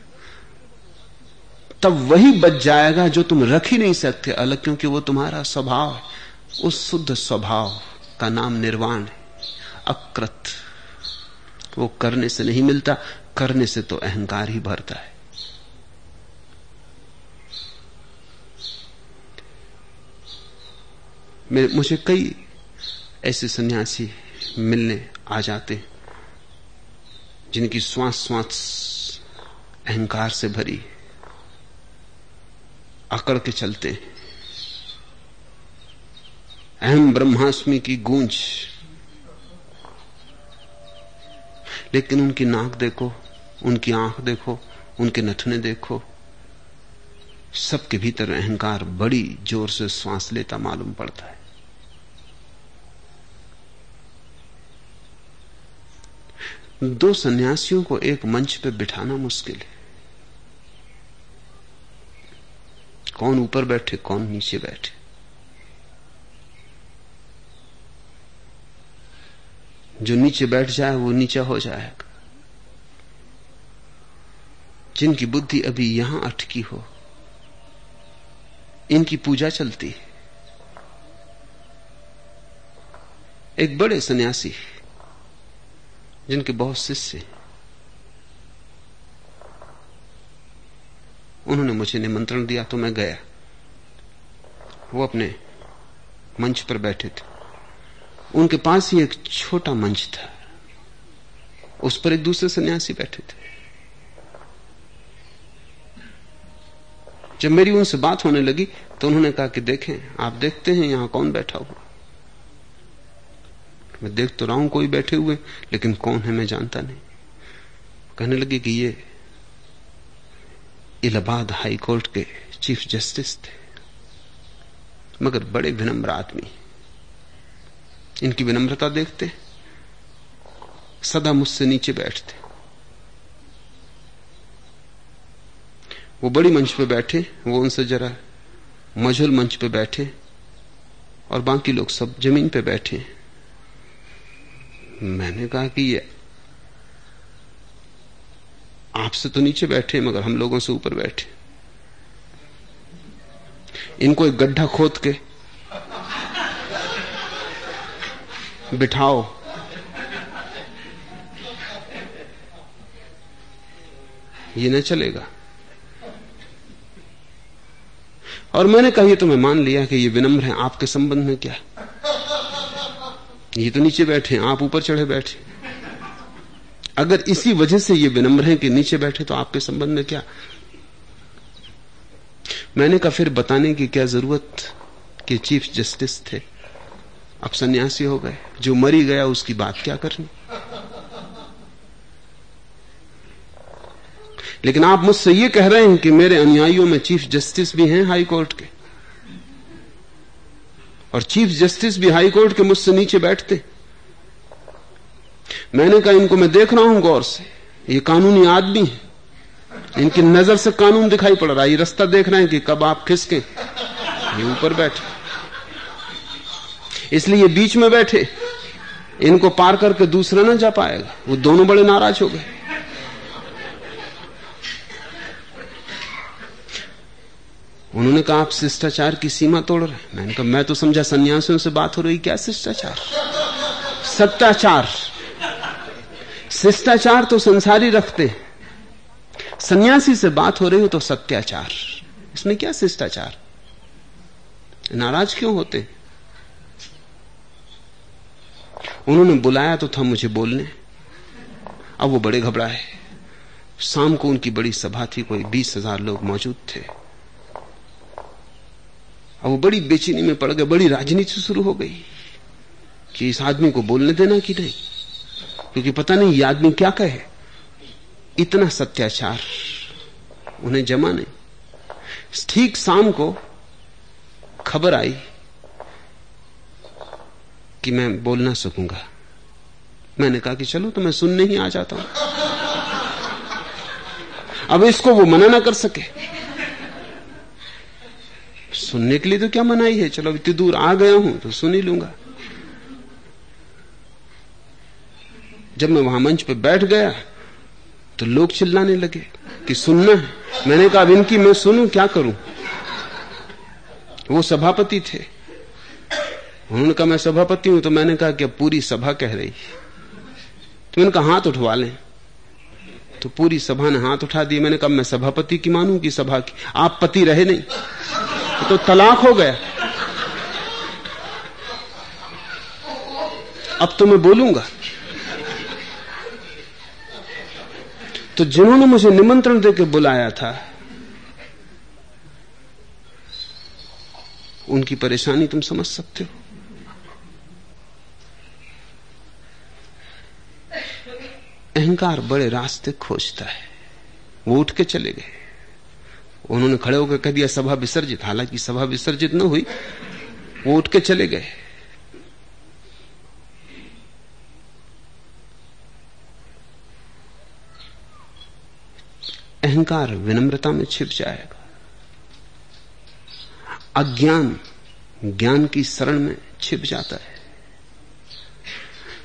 तब वही बच जाएगा जो तुम रख ही नहीं सकते अलग, क्योंकि वो तुम्हारा स्वभाव है। उस शुद्ध स्वभाव का नाम निर्वाण है, अकृत। वो करने से नहीं मिलता, करने से तो अहंकार ही भरता है। मुझे कई ऐसे सन्यासी मिलने आ जाते हैं जिनकी श्वास श्वास अहंकार से भरी, अकड़ के चलते हैं। अहम ब्रह्मास्मि की गूंज, लेकिन उनकी नाक देखो, उनकी आंख देखो, उनके नथुने देखो, सबके भीतर अहंकार बड़ी जोर से श्वास लेता मालूम पड़ता है। दो सन्यासियों को एक मंच पे बिठाना मुश्किल है। कौन ऊपर बैठे, कौन नीचे बैठे। जो नीचे बैठ जाए वो नीचा हो जाएगा, जिनकी बुद्धि अभी यहां अटकी हो, इनकी पूजा चलती है। एक बड़े सन्यासी जिनके बहुत शिष्य, उन्होंने मुझे निमंत्रण दिया तो मैं गया। वो अपने मंच पर बैठे थे, उनके पास ही एक छोटा मंच था, उस पर एक दूसरे सन्यासी बैठे थे। जब मेरी उनसे बात होने लगी तो उन्होंने कहा कि देखें, आप देखते हैं यहां कौन बैठा हुआ? मैं देख तो रहा हूं कोई बैठे हुए, लेकिन कौन है मैं जानता नहीं। कहने लगे कि ये इलाहाबाद हाई कोर्ट के चीफ जस्टिस थे, मगर बड़े विनम्र आदमी। इनकी विनम्रता देखते, सदा मुझसे नीचे बैठते। वो बड़ी मंच पे बैठे, वो उनसे जरा मझोल मंच पे बैठे और बाकी लोग सब जमीन पे बैठे। मैंने कहा कि ये आपसे तो नीचे बैठे मगर हम लोगों से ऊपर बैठे। इनको एक गड्ढा खोद के बिठाओ, ये न चलेगा। और मैंने कहा ये तो मैं मान लिया कि ये विनम्र हैं, आपके संबंध में क्या? ये तो नीचे बैठे हैं, आप ऊपर चढ़े बैठे। अगर इसी वजह से ये विनम्र हैं कि नीचे बैठे, तो आपके संबंध में क्या? मैंने कहा फिर बताने की क्या जरूरत कि चीफ जस्टिस थे, अब सन्यासी हो गए, जो मरी गया उसकी बात क्या करनी। लेकिन आप मुझसे ये कह रहे हैं कि मेरे अनुयायियों में चीफ जस्टिस भी हैं हाई कोर्ट के, और चीफ जस्टिस भी हाई कोर्ट के मुझसे नीचे बैठते। मैंने कहा इनको मैं देख रहा हूं गौर से, ये कानूनी आदमी है, इनकी नजर से कानून दिखाई पड़ रहा है, ये रास्ता देख रहे हैं कि कब आप खिसके। ये ऊपर बैठे, इसलिए बीच में बैठे, इनको पार करके दूसरा ना जा पाएगा। वो दोनों बड़े नाराज हो गए। उन्होंने कहा आप शिष्टाचार की सीमा तोड़ रहे हैं। मैंने कहा मैं तो समझा सन्यासियों से बात हो रही, क्या शिष्टाचार? सत्याचार। शिष्टाचार तो संसारी रखते हैं, सन्यासी से बात हो रही हो तो सत्याचार। इसमें क्या शिष्टाचार? नाराज क्यों होते? उन्होंने बुलाया तो था मुझे बोलने, अब वो बड़े घबराए। शाम को उनकी बड़ी सभा थी, कोई 20,000 लोग मौजूद थे। अब वो बड़ी बेचैनी में पड़ गए, बड़ी राजनीति शुरू हो गई कि इस आदमी को बोलने देना कि नहीं, क्योंकि पता नहीं ये आदमी क्या कहे। इतना सत्याचार उन्हें जमा नहीं। ठीक शाम को खबर आई कि मैं बोल ना सकूंगा। मैंने कहा कि चलो तो मैं सुनने ही आ जाता हूं। अब इसको वो मना ना कर सके, सुनने के लिए तो क्या मनाही है, चलो इतनी दूर आ गया हूं तो सुन ही लूंगा। जब मैं वहां मंच पे बैठ गया तो लोग चिल्लाने लगे कि सुनना है। मैंने कहा अब इनकी मैं सुनूं, क्या करूं? वो सभापति थे, उन्होंने कहा मैं सभापति हूं। तो मैंने कहा कि अब पूरी सभा कह रही। तो मैंने कहा हाथ उठवा लें, तो पूरी सभा ने हाथ उठा दिए। मैंने कहा मैं सभापति की मानूं कि सभा की? आप पति रहे नहीं तो तलाक हो गया। अब तो मैं बोलूंगा। तो जिन्होंने मुझे निमंत्रण देकर बुलाया था, उनकी परेशानी तुम समझ सकते हो। अहंकार बड़े रास्ते खोजता है। वो उठ के चले गए। उन्होंने खड़े होकर कह दिया सभा विसर्जित, हालांकि सभा विसर्जित न हुई। वो उठ के चले गए। अहंकार विनम्रता में छिप जाएगा, अज्ञान ज्ञान की शरण में छिप जाता है।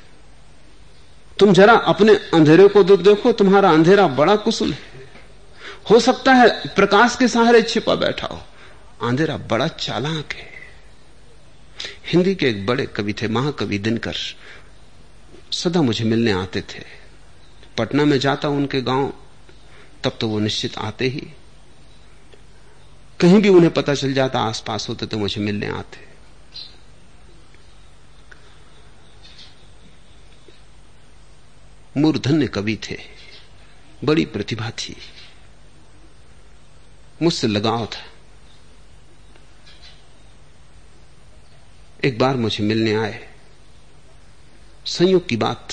तुम जरा अपने अंधेरे को देखो, तुम्हारा अंधेरा बड़ा कुशल है। हो सकता है प्रकाश के सहारे छिपा बैठा हो। अंधेरा बड़ा चालाक है। हिंदी के एक बड़े कवि थे, महाकवि दिनकर, सदा मुझे मिलने आते थे। पटना में जाता उनके गांव तब तो वो निश्चित आते ही, कहीं भी उन्हें पता चल जाता आसपास होते तो मुझे मिलने आते। मूर्धन्य कवि थे, बड़ी प्रतिभा थी, मुझसे लगाव था। एक बार मुझे मिलने आए, संयोग की बात,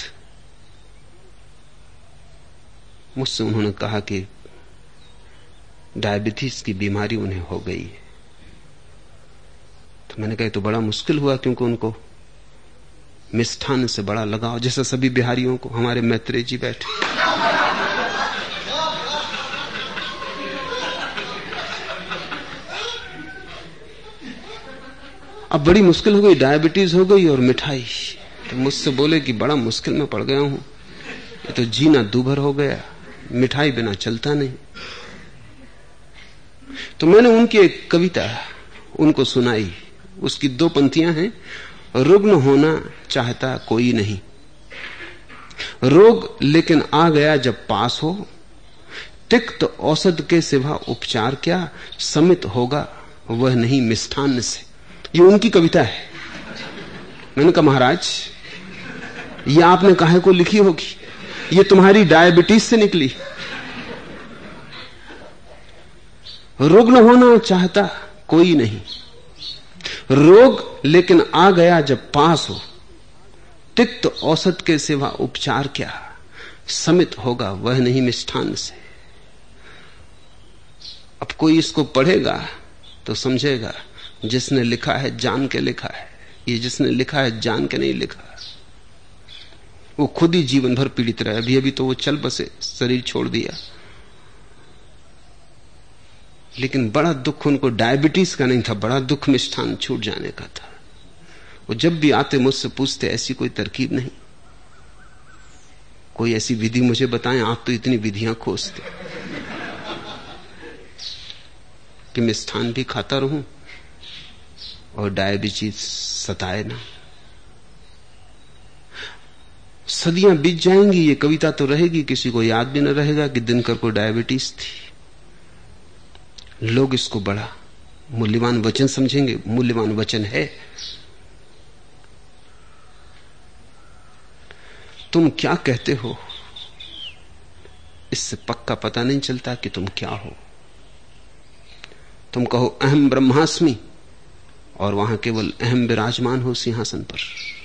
मुझसे उन्होंने कहा कि डायबिटीज की बीमारी उन्हें हो गई है। तो मैंने कहा तो बड़ा मुश्किल हुआ, क्योंकि उनको मिष्ठान से बड़ा लगाव, जैसा सभी बिहारियों को। हमारे मैत्रेय जी बैठे, अब बड़ी मुश्किल हो गई, डायबिटीज हो गई और मिठाई। तो मुझसे बोले कि बड़ा मुश्किल में पड़ गया हूं, ये तो जीना दूभर हो गया, मिठाई बिना चलता नहीं। तो मैंने उनकी एक कविता उनको सुनाई। उसकी 2 पंक्तियां हैं। रुग्ण होना चाहता कोई नहीं, रोग लेकिन आ गया जब पास हो, तिक्त औषध के सिवा उपचार क्या, समित होगा वह नहीं मिष्ठान्न से। ये उनकी कविता है। मैंने कहा महाराज, ये आपने काहे को लिखी होगी, ये तुम्हारी डायबिटीज से निकली। रुग्ण होना चाहता कोई नहीं, रोग लेकिन आ गया जब पास हो, तिक्त औषध के सिवा उपचार क्या, समित होगा वह नहीं मिष्ठान से। अब कोई इसको पढ़ेगा तो समझेगा जिसने लिखा है जान के लिखा है, ये जिसने लिखा है जान के नहीं लिखा। वो खुद ही जीवन भर पीड़ित रहे। अभी अभी तो वो चल बसे, शरीर छोड़ दिया, लेकिन बड़ा दुख उनको डायबिटीज का नहीं था, बड़ा दुख मिष्ठान छूट जाने का था। वो जब भी आते मुझसे पूछते, ऐसी कोई तरकीब नहीं, कोई ऐसी विधि मुझे बताएं, आप तो इतनी विधियां खोजते, कि मिष्ठान भी खाता रहूं और डायबिटीज सताए ना। सदियां बीत जाएंगी, ये कविता तो रहेगी, किसी को याद भी न रहेगा कि दिनकर को डायबिटीज थी। लोग इसको बड़ा मूल्यवान वचन समझेंगे, मूल्यवान वचन है। तुम क्या कहते हो इससे पक्का पता नहीं चलता कि तुम क्या हो। तुम कहो अहम ब्रह्मास्मि और वहां केवल अहम विराजमान हो सिंहासन पर।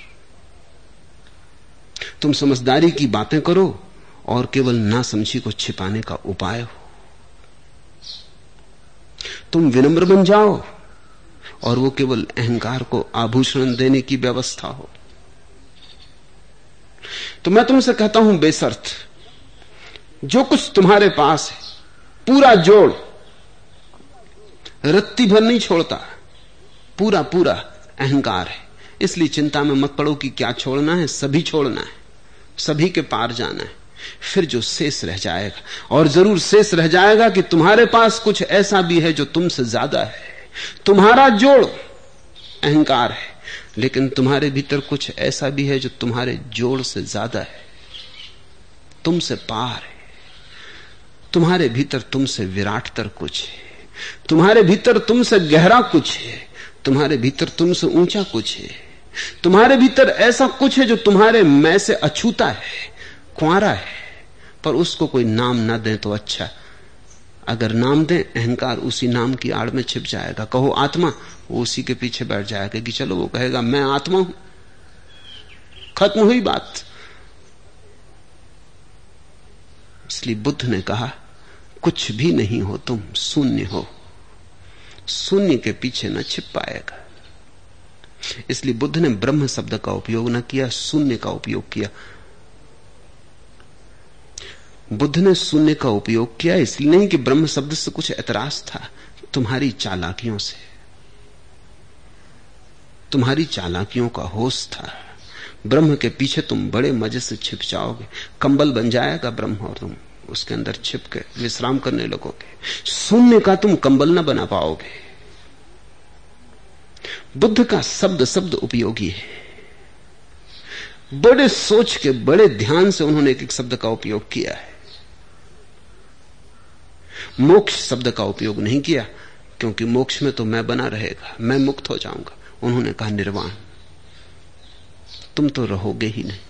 तुम समझदारी की बातें करो और केवल नासमझी को छिपाने का उपाय हो। तुम विनम्र बन जाओ और वो केवल अहंकार को आभूषण देने की व्यवस्था हो। तो मैं तुमसे कहता हूं बेशर्त, जो कुछ तुम्हारे पास है पूरा जोड़, रत्ती भर नहीं छोड़ता, पूरा पूरा अहंकार है। इसलिए चिंता में मत पड़ो कि क्या छोड़ना है, सभी छोड़ना है, सभी के पार जाना है। फिर जो शेष रह जाएगा, और जरूर शेष रह जाएगा, कि तुम्हारे पास कुछ ऐसा भी है जो तुमसे ज्यादा है। तुम्हारा जोड़ अहंकार है, लेकिन तुम्हारे भीतर कुछ ऐसा भी है जो तुम्हारे जोड़ से ज्यादा है, तुमसे पार है। तुम्हारे भीतर तुमसे विराटतर कुछ है, तुम्हारे भीतर तुमसे गहरा कुछ है, तुम्हारे भीतर तुमसे ऊंचा कुछ है, तुम्हारे भीतर ऐसा कुछ है जो तुम्हारे मैं से अछूता है, कुंवारा है। पर उसको कोई नाम ना दे तो अच्छा। अगर नाम दें, अहंकार उसी नाम की आड़ में छिप जाएगा। कहो आत्मा, वो उसी के पीछे बैठ जाएगा कि चलो, वो कहेगा मैं आत्मा हूं, खत्म हुई बात। इसलिए बुद्ध ने कहा कुछ भी नहीं हो तुम, शून्य हो। शून्य के पीछे न छिप पाएगा। इसलिए बुद्ध ने ब्रह्म शब्द का उपयोग न किया, शून्य का उपयोग किया। बुद्ध ने शून्य का उपयोग किया इसलिए नहीं कि ब्रह्म शब्द से कुछ ऐतराज था, तुम्हारी चालाकियों से, तुम्हारी चालाकियों का होश था। ब्रह्म के पीछे तुम बड़े मजे से छिप जाओगे, कंबल बन जाएगा ब्रह्म और तुम उसके अंदर छिप के विश्राम करने लगोगे। शून्य का तुम कंबल न बना पाओगे। बुद्ध का शब्द उपयोगी है। बड़े सोच के, बड़े ध्यान से उन्होंने एक एक शब्द का उपयोग किया है। मोक्ष शब्द का उपयोग नहीं किया, क्योंकि मोक्ष में तो मैं बना रहेगा, मैं मुक्त हो जाऊंगा। उन्होंने कहा निर्वाण। तुम तो रहोगे ही नहीं।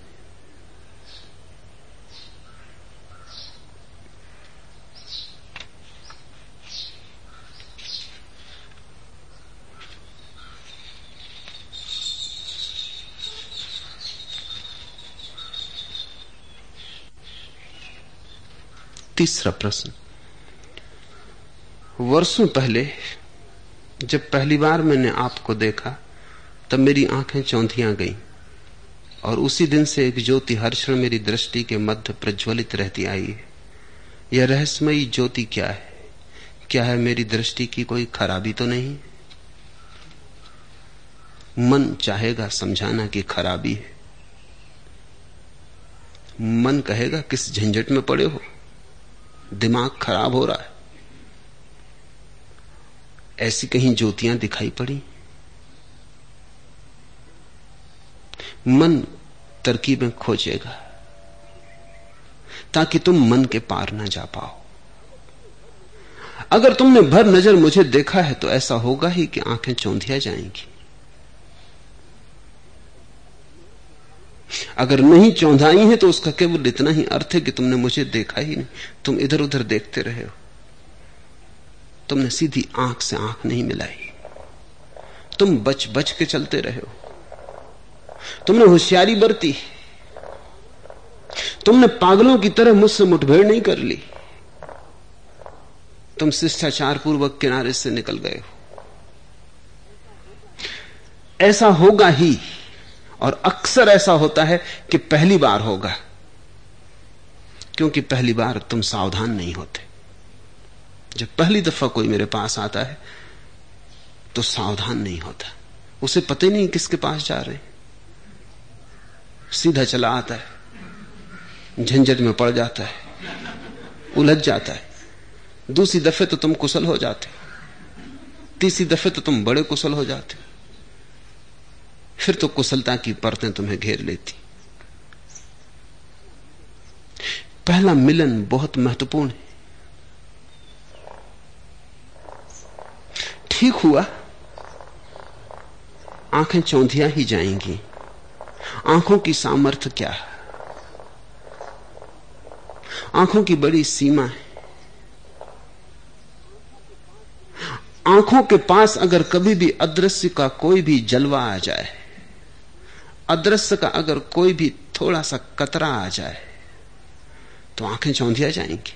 तीसरा प्रश्न। वर्षों पहले जब पहली बार मैंने आपको देखा तब मेरी आंखें चौंधियां गईं, और उसी दिन से एक ज्योति हर क्षण मेरी दृष्टि के मध्य प्रज्वलित रहती आई है। यह रहस्यमयी ज्योति क्या है? क्या है मेरी दृष्टि की कोई खराबी तो नहीं? मन चाहेगा समझाना कि खराबी है। मन कहेगा किस झंझट में पड़े हो, दिमाग खराब हो रहा है। ऐसी कहीं ज्योतियां दिखाई पड़ी? मन तरकीबें खोजेगा ताकि तुम मन के पार ना जा पाओ। अगर तुमने भर नजर मुझे देखा है तो ऐसा होगा ही कि आंखें चौंधिया जाएंगी। अगर नहीं चौंधाई है तो उसका केवल इतना ही अर्थ है कि तुमने मुझे देखा ही नहीं, तुम इधर उधर देखते रहे हो। तुमने सीधी आंख से आंख नहीं मिलाई, तुम बच बच के चलते रहे हो। तुमने होशियारी बरती, तुमने पागलों की तरह मुझसे मुठभेड़ नहीं कर ली, तुम शिष्टाचार पूर्वक किनारे से निकल गए हो। ऐसा होगा ही, और अक्सर ऐसा होता है कि पहली बार होगा, क्योंकि पहली बार तुम सावधान नहीं होते। जब पहली दफा कोई मेरे पास आता है तो सावधान नहीं होता, उसे पता ही नहीं किसके पास जा रहे, सीधा चला आता है, झंझट में पड़ जाता है, उलझ जाता है। दूसरी दफे तो तुम कुशल हो जाते, तीसरी दफे तो तुम बड़े कुशल हो जाते, फिर तो कुशलता की परतें तुम्हें घेर लेती। पहला मिलन बहुत महत्वपूर्ण है। ठीक हुआ, आंखें चौंधिया ही जाएंगी। आंखों की सामर्थ्य क्या है? आंखों की बड़ी सीमा है। आंखों के पास अगर कभी भी अदृश्य का कोई भी जलवा आ जाए, अदृश्य का अगर कोई भी थोड़ा सा कतरा आ जाए, तो आंखें चौंधिया जाएंगी,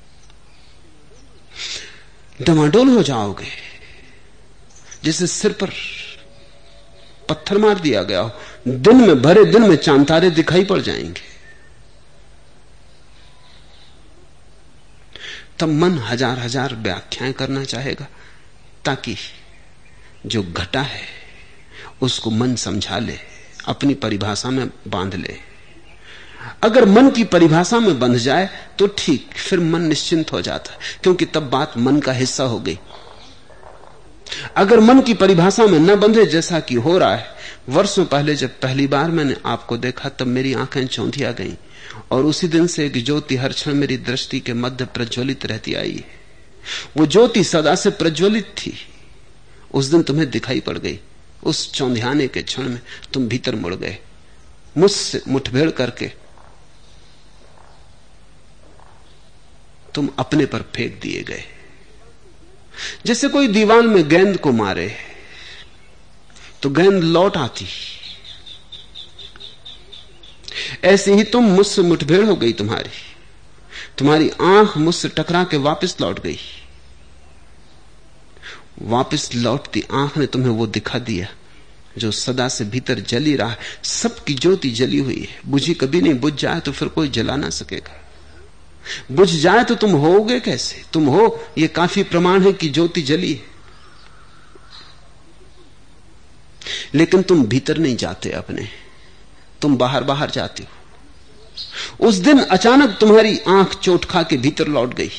डमाडोल हो जाओगे, जैसे सिर पर पत्थर मार दिया गया हो। दिन में, भरे दिन में चांद तारे दिखाई पड़ जाएंगे। तब मन हजार हजार व्याख्याएं करना चाहेगा, ताकि जो घटा है उसको मन समझा ले, अपनी परिभाषा में बांध ले। अगर मन की परिभाषा में बंध जाए तो ठीक, फिर मन निश्चिंत हो जाता है, क्योंकि तब बात मन का हिस्सा हो गई। अगर मन की परिभाषा में न बंधे, जैसा कि हो रहा है, वर्षों पहले जब पहली बार मैंने आपको देखा तब मेरी आंखें चौंधिया गईं, और उसी दिन से एक ज्योति हर क्षण मेरी दृष्टि के मध्य प्रज्वलित रहती आई है। वो ज्योति सदा से प्रज्वलित थी, उस दिन तुम्हें दिखाई पड़ गई। उस चौंधियाने के क्षण में तुम भीतर मुड़ गए, मुझसे मुठभेड़ करके तुम अपने पर फेंक दिए गए। जैसे कोई दीवार में गेंद को मारे तो गेंद लौट आती, ऐसे ही तुम मुझसे मुठभेड़ हो गई। तुम्हारी आंख मुझसे टकरा के वापस लौट गई। वापस लौटती आंख ने तुम्हें वो दिखा दिया जो सदा से भीतर जली रहा है। सबकी ज्योति जली हुई है, बुझी कभी नहीं। बुझ जाए तो फिर कोई जला ना सकेगा। बुझ जाए तो तुम होगे कैसे? तुम हो, ये काफी प्रमाण है कि ज्योति जली है। लेकिन तुम भीतर नहीं जाते अपने, तुम बाहर बाहर जाते हो। उस दिन अचानक तुम्हारी आंख चोट खा के भीतर लौट गई।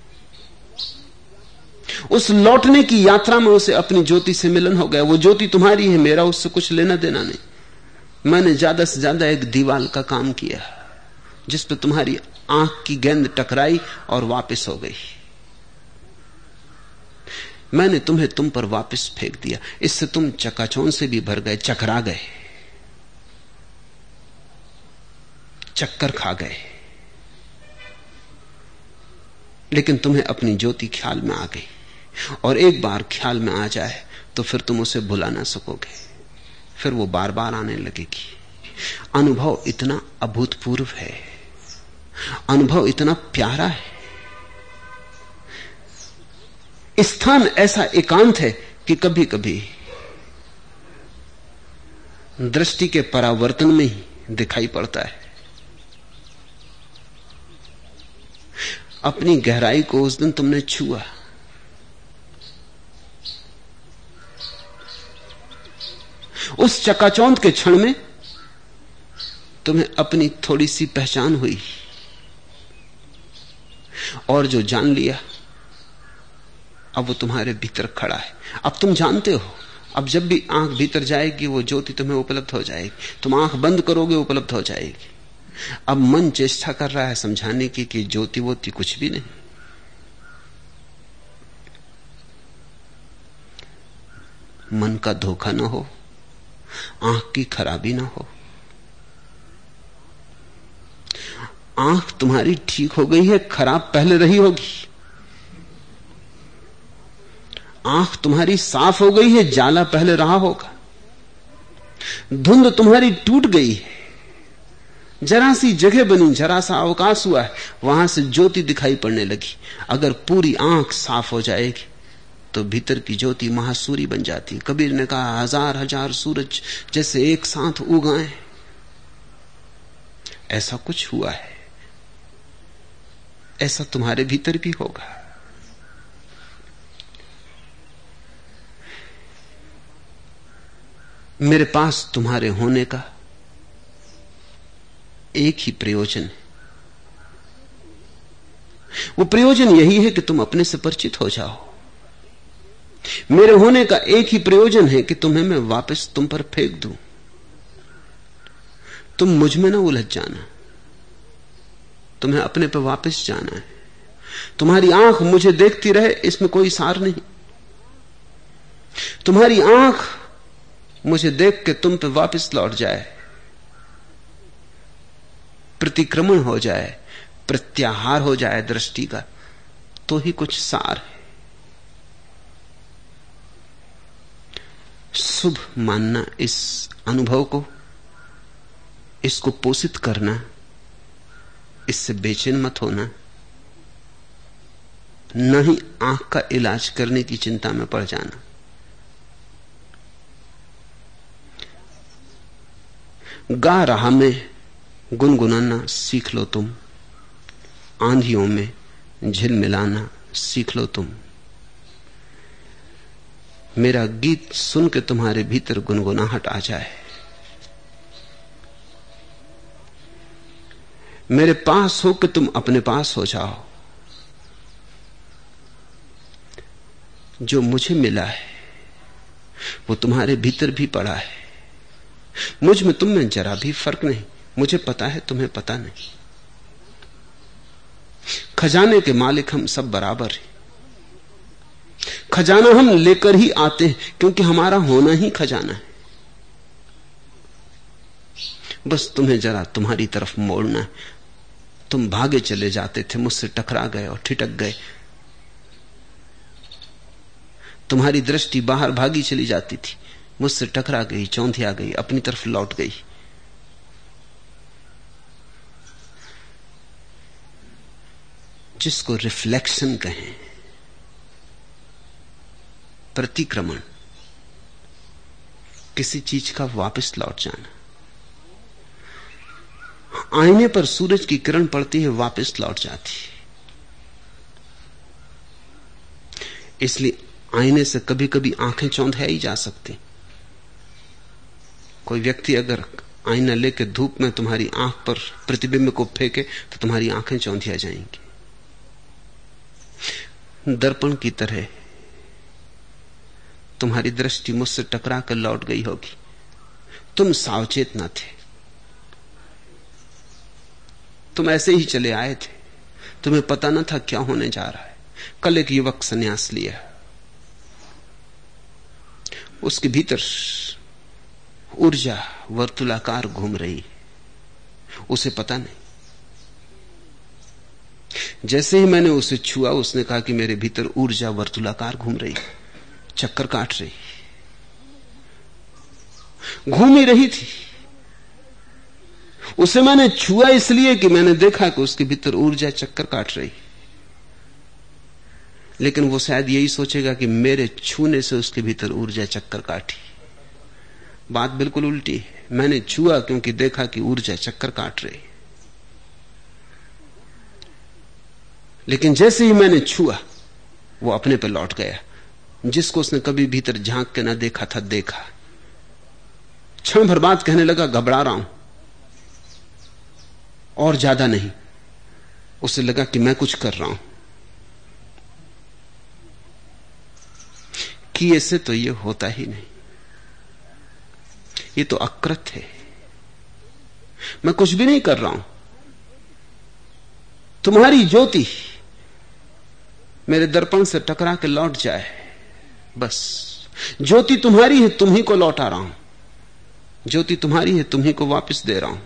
उस लौटने की यात्रा में उसे अपनी ज्योति से मिलन हो गया। वो ज्योति तुम्हारी है, मेरा उससे कुछ लेना देना नहीं। मैंने ज्यादा से ज्यादा एक दीवाल का काम किया जिस पे तुम्हारी आंख की गेंद टकराई और वापस हो गई। मैंने तुम्हें तुम पर वापस फेंक दिया। इससे तुम चकाचौंध से भी भर गए, चकरा गए, चक्कर खा गए, लेकिन तुम्हें अपनी ज्योति ख्याल में आ गई। और एक बार ख्याल में आ जाए तो फिर तुम उसे भुला ना सकोगे, फिर वो बार बार आने लगेगी। अनुभव इतना अभूतपूर्व है, अनुभव इतना प्यारा है। स्थान ऐसा एकांत है कि कभी कभी दृष्टि के परावर्तन में ही दिखाई पड़ता है। अपनी गहराई को उस दिन तुमने छुआ, उस चकाचौंध के क्षण में तुम्हें अपनी थोड़ी सी पहचान हुई, और जो जान लिया अब वो तुम्हारे भीतर खड़ा है। अब तुम जानते हो, अब जब भी आंख भीतर जाएगी वो ज्योति तुम्हें उपलब्ध हो जाएगी। तुम आंख बंद करोगे, उपलब्ध हो जाएगी। अब मन चेष्टा कर रहा है समझाने की कि ज्योति वोति कुछ भी नहीं। मन का धोखा ना हो, आंख की खराबी ना हो। आंख तुम्हारी ठीक हो गई है, खराब पहले रही होगी। आंख तुम्हारी साफ हो गई है, जाला पहले रहा होगा। धुंध तुम्हारी टूट गई है, जरा सी जगह बनी, जरा सा अवकाश हुआ है, वहां से ज्योति दिखाई पड़ने लगी। अगर पूरी आंख साफ हो जाएगी तो भीतर की ज्योति महासूरी बन जाती। कबीर ने कहा, हजार हजार सूरज जैसे एक साथ उगाए। ऐसा कुछ हुआ है, ऐसा तुम्हारे भीतर भी होगा। मेरे पास तुम्हारे होने का एक ही प्रयोजन है। वो प्रयोजन यही है कि तुम अपने से परिचित हो जाओ। मेरे होने का एक ही प्रयोजन है कि तुम्हें मैं वापस तुम पर फेंक दूं। तुम मुझ में ना उलझ जाना, तुम्हें अपने पर वापस जाना है। तुम्हारी आंख मुझे देखती रहे, इसमें कोई सार नहीं। तुम्हारी आंख मुझे देख के तुम पे वापस लौट जाए, प्रतिक्रमण हो जाए, प्रत्याहार हो जाए दृष्टि का, तो ही कुछ सार है। शुभ मानना इस अनुभव को, इसको पोषित करना, इससे बेचैन मत होना, न ही आंख का इलाज करने की चिंता में पड़ जाना। गा रहा में गुनगुनाना सीख लो तुम, आंधियों में झिलमिलाना सीख लो तुम। मेरा गीत सुन के तुम्हारे भीतर गुनगुनाहट आ जाए। मेरे पास हो के तुम अपने पास हो जाओ। जो मुझे मिला है वो तुम्हारे भीतर भी पड़ा है। मुझ में तुम में जरा भी फर्क नहीं। मुझे पता है, तुम्हें पता नहीं। खजाने के मालिक हम सब बराबर हैं। खजाना हम लेकर ही आते हैं, क्योंकि हमारा होना ही खजाना है। बस तुम्हें जरा तुम्हारी तरफ मोड़ना है। तुम भागे चले जाते थे, मुझसे टकरा गए और ठिठक गए। तुम्हारी दृष्टि बाहर भागी चली जाती थी, मुझसे टकरा गई, चौंधिया गई, अपनी तरफ लौट गई। जिसको रिफ्लेक्शन कहें, प्रतिक्रमण, किसी चीज का वापस लौट जाना। आईने पर सूरज की किरण पड़ती है, वापस लौट जाती है। इसलिए आईने से कभी कभी आंखें चौंधियाई जा सकती। कोई व्यक्ति अगर आईना लेके धूप में तुम्हारी आंख पर प्रतिबिंब को फेंके तो तुम्हारी आंखें चौंधिया जाएंगी। दर्पण की तरह तुम्हारी दृष्टि मुझसे टकरा कर लौट गई होगी। तुम सावचेत न थे, तुम ऐसे ही चले आए थे, तुम्हें पता न था क्या होने जा रहा है। कल एक युवक संन्यास लिया, उसके भीतर ऊर्जा वर्तुलाकार घूम रही, उसे पता नहीं। जैसे ही मैंने उसे छुआ, उसने कहा कि मेरे भीतर ऊर्जा वर्तुलाकार घूम रही, चक्कर काट रही, घूम ही रही थी। उसे मैंने छुआ इसलिए कि मैंने देखा कि उसके भीतर ऊर्जा चक्कर काट रही, लेकिन वो शायद यही सोचेगा कि मेरे छूने से उसके भीतर ऊर्जा चक्कर काटी। बात बिल्कुल उल्टी है। मैंने छुआ क्योंकि देखा कि ऊर्जा चक्कर काट रही, लेकिन जैसे ही मैंने छुआ वो अपने पे लौट गया। जिसको उसने कभी भीतर झांक के ना देखा था, देखा। क्षण भर बाद कहने लगा, घबरा रहा हूं, और ज्यादा नहीं। उसे लगा कि मैं कुछ कर रहा हूं। किए से तो ये होता ही नहीं, ये तो अकृत है। मैं कुछ भी नहीं कर रहा हूं। तुम्हारी ज्योति मेरे दर्पण से टकरा के लौट जाए, बस। ज्योति तुम्हारी है, तुम ही को लौटा रहा हूं। ज्योति तुम्हारी है, तुम ही को वापस दे रहा हूं।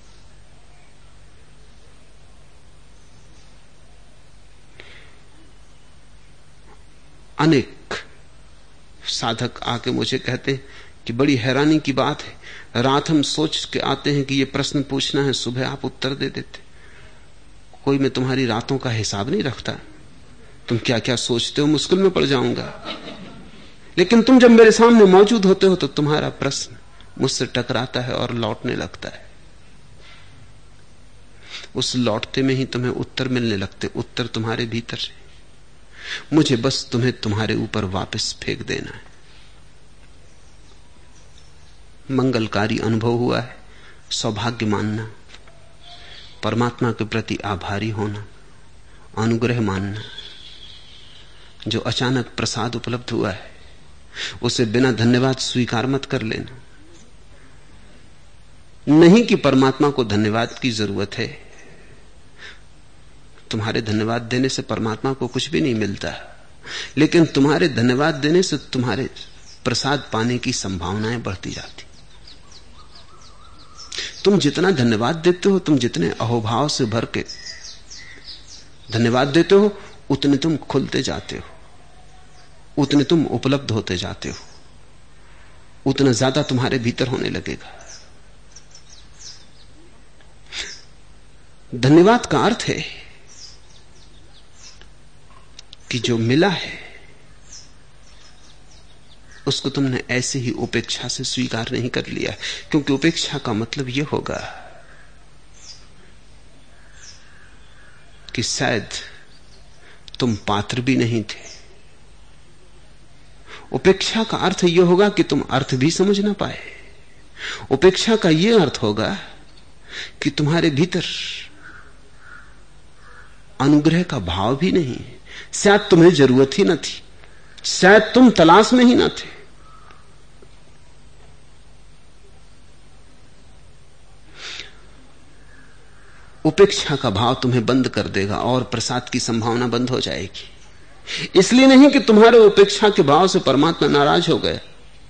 अनेक साधक आके मुझे कहते हैं कि बड़ी हैरानी की बात है, रात हम सोच के आते हैं कि ये प्रश्न पूछना है, सुबह आप उत्तर दे देते। कोई मैं तुम्हारी रातों का हिसाब नहीं रखता, तुम क्या क्या सोचते हो मुश्किल में पड़ जाऊंगा। लेकिन तुम जब मेरे सामने मौजूद होते हो तो तुम्हारा प्रश्न मुझसे टकराता है और लौटने लगता है। उस लौटते में ही तुम्हें उत्तर मिलने लगते। उत्तर तुम्हारे भीतर है, मुझे बस तुम्हें तुम्हारे ऊपर वापस फेंक देना है। मंगलकारी अनुभव हुआ है, सौभाग्य मानना, परमात्मा के प्रति आभारी होना, अनुग्रह मानना। जो अचानक प्रसाद उपलब्ध हुआ है उसे बिना धन्यवाद स्वीकार मत कर लेना। नहीं कि परमात्मा को धन्यवाद की जरूरत है, तुम्हारे धन्यवाद देने से परमात्मा को कुछ भी नहीं मिलता, लेकिन तुम्हारे धन्यवाद देने से तुम्हारे प्रसाद पाने की संभावनाएं बढ़ती जाती। तुम जितना धन्यवाद देते हो, तुम जितने अहोभाव से भर के धन्यवाद देते हो, उतने तुम खुलते जाते हो, उतने तुम उपलब्ध होते जाते हो, उतना ज्यादा तुम्हारे भीतर होने लगेगा। धन्यवाद का अर्थ है कि जो मिला है उसको तुमने ऐसे ही उपेक्षा से स्वीकार नहीं कर लिया, क्योंकि उपेक्षा का मतलब यह होगा कि शायद तुम पात्र भी नहीं थे। उपेक्षा का अर्थ यह होगा कि तुम अर्थ भी समझ ना पाए। उपेक्षा का यह अर्थ होगा कि तुम्हारे भीतर अनुग्रह का भाव भी नहीं है। शायद तुम्हें जरूरत ही न थी, शायद तुम तलाश में ही न थे। उपेक्षा का भाव तुम्हें बंद कर देगा और प्रसाद की संभावना बंद हो जाएगी। इसलिए नहीं कि तुम्हारे उपेक्षा के भाव से परमात्मा नाराज हो गया।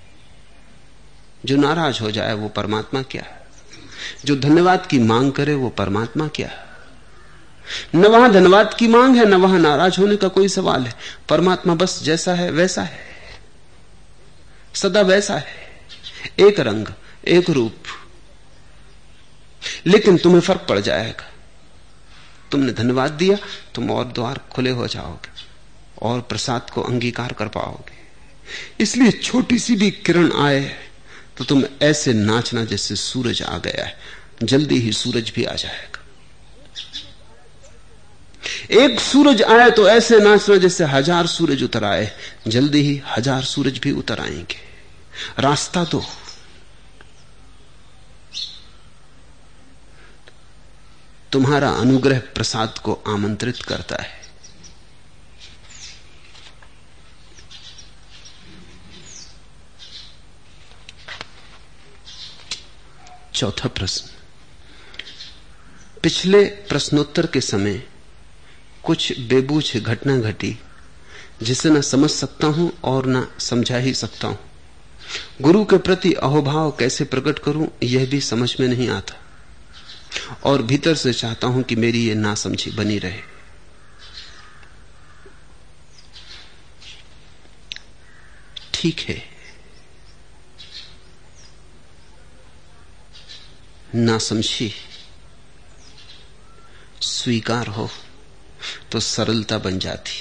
जो नाराज हो जाए वो परमात्मा क्या, जो धन्यवाद की मांग करे वो परमात्मा क्या। न वहां धन्यवाद की मांग है, न वहां नाराज होने का कोई सवाल है। परमात्मा बस जैसा है वैसा है, सदा वैसा है, एक रंग एक रूप। लेकिन तुम्हें फर्क पड़ जाएगा। तुमने धन्यवाद दिया, तुम और द्वार खुले हो जाओगे और प्रसाद को अंगीकार कर पाओगे। इसलिए छोटी सी भी किरण आए तो तुम ऐसे नाचना जैसे सूरज आ गया है, जल्दी ही सूरज भी आ जाएगा। एक सूरज आए तो ऐसे नाचना जैसे 1000 सूरज उतर आए, जल्दी ही 1000 सूरज भी उतर आएंगे। रास्ता दो। तुम्हारा अनुग्रह प्रसाद को आमंत्रित करता है। चौथा प्रश्न। पिछले प्रश्नोत्तर के समय कुछ बेबूझ घटना घटी जिसे न समझ सकता हूं और न समझा ही सकता हूं। गुरु के प्रति अहोभाव कैसे प्रकट करूं यह भी समझ में नहीं आता, और भीतर से चाहता हूं कि मेरी यह नासमझी बनी रहे। ठीक है, नासमझी स्वीकार हो तो सरलता बन जाती।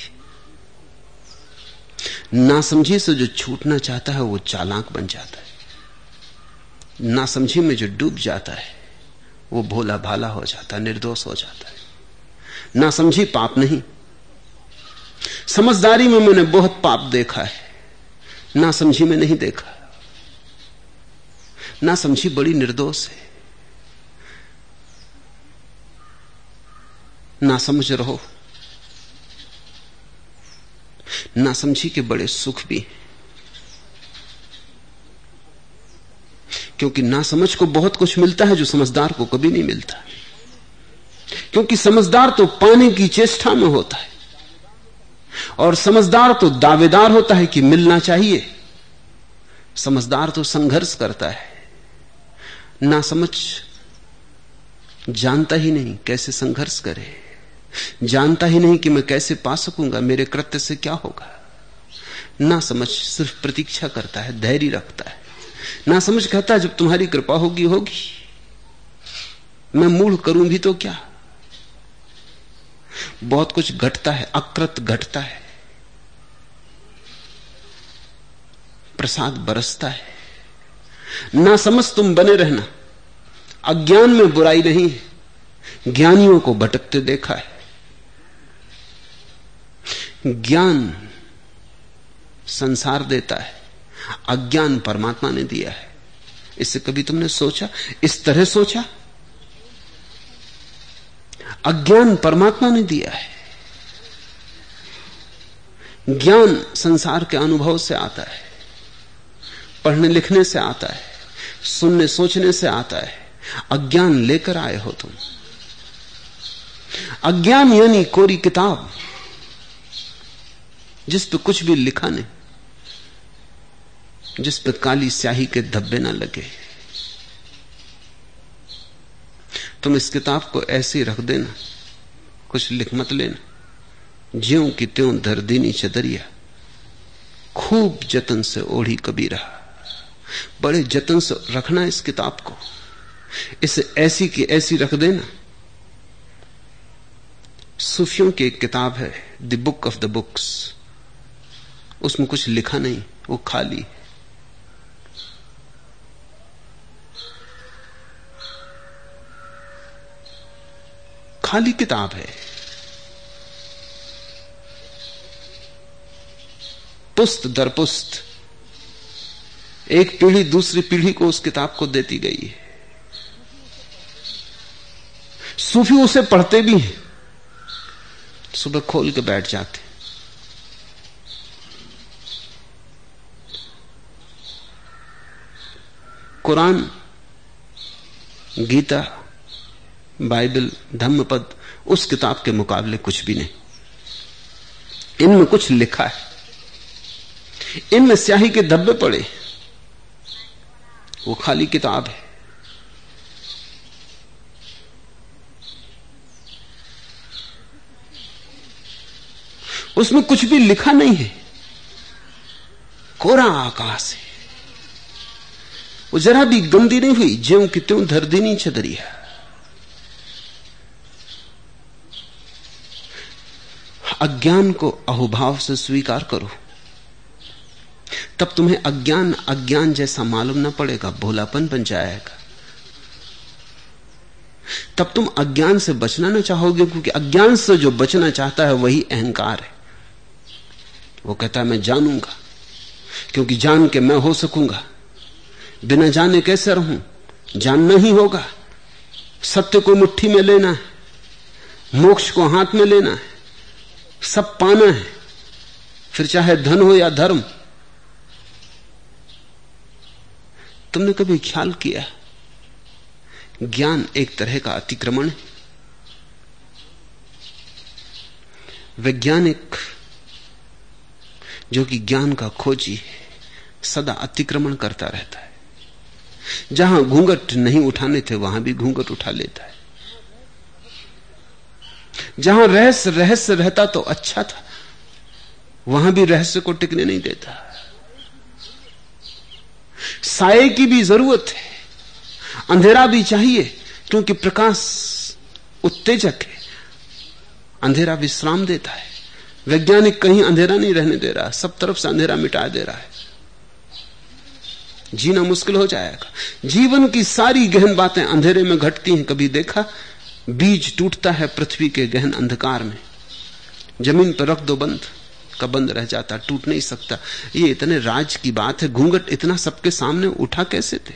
नासमझी से जो छूटना चाहता है वो चालाक बन जाता है। नासमझी में जो डूब जाता है वो भोला भाला हो जाता है, निर्दोष हो जाता है। नासमझी पाप नहीं। समझदारी में मैंने बहुत पाप देखा है, नासमझी में नहीं देखा। नासमझी बड़ी निर्दोष है। नासमझ रहो। नासमझी के बड़े सुख भी, क्योंकि नासमझ को बहुत कुछ मिलता है जो समझदार को कभी नहीं मिलता। क्योंकि समझदार तो पाने की चेष्टा में होता है, और समझदार तो दावेदार होता है कि मिलना चाहिए। समझदार तो संघर्ष करता है। नासमझ जानता ही नहीं कैसे संघर्ष करे, जानता ही नहीं कि मैं कैसे पा सकूंगा, मेरे कृत्य से क्या होगा। ना समझ सिर्फ प्रतीक्षा करता है, धैर्य रखता है। ना समझ कहता है जब तुम्हारी कृपा होगी होगी, मैं मूढ़ करूं भी तो क्या। बहुत कुछ घटता है, अकृत घटता है, प्रसाद बरसता है। ना समझ तुम बने रहना। अज्ञान में बुराई नहीं है, ज्ञानियों को भटकते देखा है। ज्ञान संसार देता है, अज्ञान परमात्मा ने दिया है। इससे कभी तुमने सोचा, इस तरह सोचा? अज्ञान परमात्मा ने दिया है। ज्ञान संसार के अनुभव से आता है, पढ़ने लिखने से आता है, सुनने सोचने से आता है। अज्ञान लेकर आए हो तुम। अज्ञान यानी कोरी किताब जिस पे कुछ भी लिखा नहीं, जिस पे काली स्याही के धब्बे ना लगे। तुम इस किताब को ऐसे ही रख देना, कुछ लिख मत लेना। ज्यों की त्यों धर दीनी चदरिया, खूब जतन से ओढ़ी कबीरा। बड़े जतन से रखना इस किताब को, इसे ऐसी की ऐसी रख देना। सूफियों की एक किताब है the book of the books, उसमें कुछ लिखा नहीं, वो खाली। खाली किताब है। पुस्त दर पुस्त एक पीढ़ी दूसरी पीढ़ी को उस किताब को देती गई है। सूफी उसे पढ़ते भी हैं, सुबह खोल के बैठ जाते। कुरान, गीता, बाइबल, धम्मपद उस किताब के मुकाबले कुछ भी नहीं। इनमें कुछ लिखा है, इनमें स्याही के धब्बे पड़े, वो खाली किताब है। उसमें कुछ भी लिखा नहीं है, कोरा आकाश है। वो जरा भी गंदी नहीं हुई, ज्यों की त्यों धर दीनी चदरिया। अज्ञान को अहोभाव से स्वीकार करो, तब तुम्हें अज्ञान अज्ञान जैसा मालूम न पड़ेगा, भोलापन बन जाएगा। तब तुम अज्ञान से बचना न चाहोगे, क्योंकि अज्ञान से जो बचना चाहता है वही अहंकार है। वो कहता है मैं जानूंगा, क्योंकि जान के मैं हो सकूंगा, बिना जाने कैसे रहूं, जानना ही होगा। सत्य को मुट्ठी में लेना है, मोक्ष को हाथ में लेना है, सब पाना है, फिर चाहे धन हो या धर्म। तुमने कभी ख्याल किया ज्ञान एक तरह का अतिक्रमण है? वैज्ञानिक जो कि ज्ञान का खोजी है सदा अतिक्रमण करता रहता है। जहां घूंघट नहीं उठाने थे वहां भी घूंघट उठा लेता है। जहां रहस्य रहस्य रहता तो अच्छा था, वहां भी रहस्य को टिकने नहीं देता। साये की भी जरूरत है, अंधेरा भी चाहिए, क्योंकि प्रकाश उत्तेजक है, अंधेरा विश्राम देता है। वैज्ञानिक कहीं अंधेरा नहीं रहने दे रहा, सब तरफ से अंधेरा मिटा दे रहा है। जीना मुश्किल हो जाएगा। जीवन की सारी गहन बातें अंधेरे में घटती हैं। कभी देखा बीज टूटता है पृथ्वी के गहन अंधकार में, जमीन पर रख दो बंद का बंद रह जाता, टूट नहीं सकता। ये इतने राज की बात है। घूंघट इतना सबके सामने उठा कैसे थे?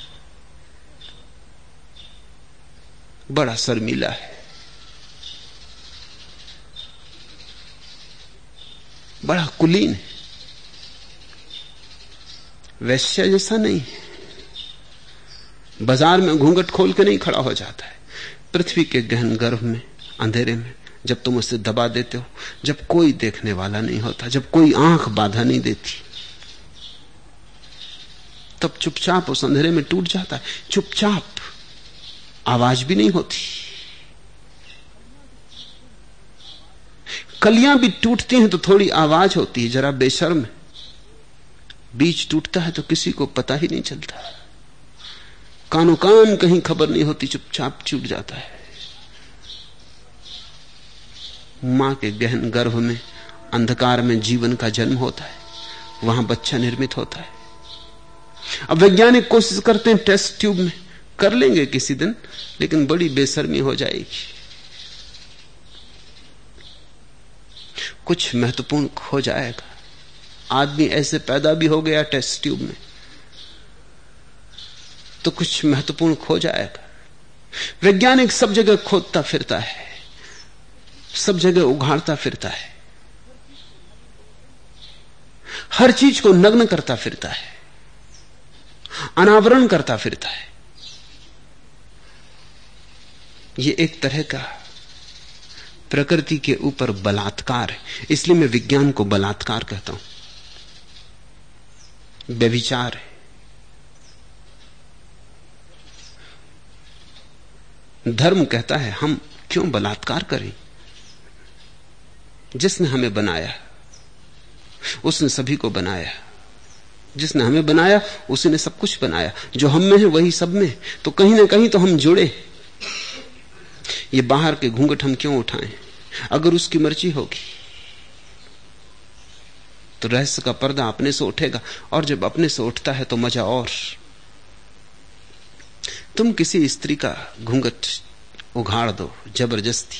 बड़ा शर्मीला है, बड़ा कुलीन है, वैश्य जैसा नहीं है। बाजार में घूंघट खोल के नहीं खड़ा हो जाता है। पृथ्वी के गहन गर्भ में अंधेरे में जब तुम उसे दबा देते हो, जब कोई देखने वाला नहीं होता, जब कोई आंख बाधा नहीं देती, तब चुपचाप उस अंधेरे में टूट जाता है। चुपचाप, आवाज भी नहीं होती। कलियां भी टूटती हैं तो थोड़ी आवाज होती है, जरा बेशर्म है। बीज टूटता है तो किसी को पता ही नहीं चलता, कानो कान कहीं खबर नहीं होती, चुपचाप टूट जाता है। मां के गहन गर्भ में अंधकार में जीवन का जन्म होता है, वहां बच्चा निर्मित होता है। अब वैज्ञानिक कोशिश करते हैं टेस्ट ट्यूब में, कर लेंगे किसी दिन, लेकिन बड़ी बेशर्मी हो जाएगी। कुछ महत्वपूर्ण खो जाएगा। आदमी ऐसे पैदा भी हो गया टेस्ट ट्यूब में तो कुछ महत्वपूर्ण खो जाएगा। वैज्ञानिक सब जगह खोदता फिरता है, सब जगह उघाड़ता फिरता है, हर चीज को नग्न करता फिरता है, अनावरण करता फिरता है। ये एक तरह का प्रकृति के ऊपर बलात्कार है। इसलिए मैं विज्ञान को बलात्कार कहता हूं, व्यभिचार है। धर्म कहता है हम क्यों बलात्कार करें? जिसने हमें बनाया उसने सभी को बनाया, जिसने हमें बनाया उसी ने सब कुछ बनाया। जो हम में है वही सब में, तो कहीं ना कहीं तो हम जुड़े। ये बाहर के घूंघट हम क्यों उठाएं? अगर उसकी मर्जी होगी तो रहस्य का पर्दा अपने से उठेगा, और जब अपने से उठता है तो मजा और। तुम किसी स्त्री का घूंघट उघाड़ दो जबरदस्ती,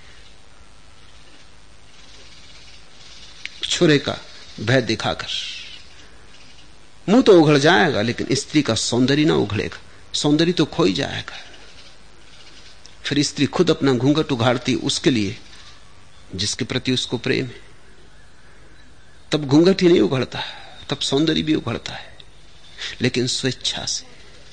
छुरे का भय दिखाकर, मुंह तो उघड़ जाएगा लेकिन स्त्री का सौंदर्य ना उघड़ेगा, सौंदर्य तो खो ही जाएगा। फिर स्त्री खुद अपना घूंघट उघाड़ती उसके लिए जिसके प्रति उसको प्रेम है। तब घूंघट ही नहीं उघड़ता, तब सौंदर्य भी उघड़ता है, लेकिन स्वेच्छा से।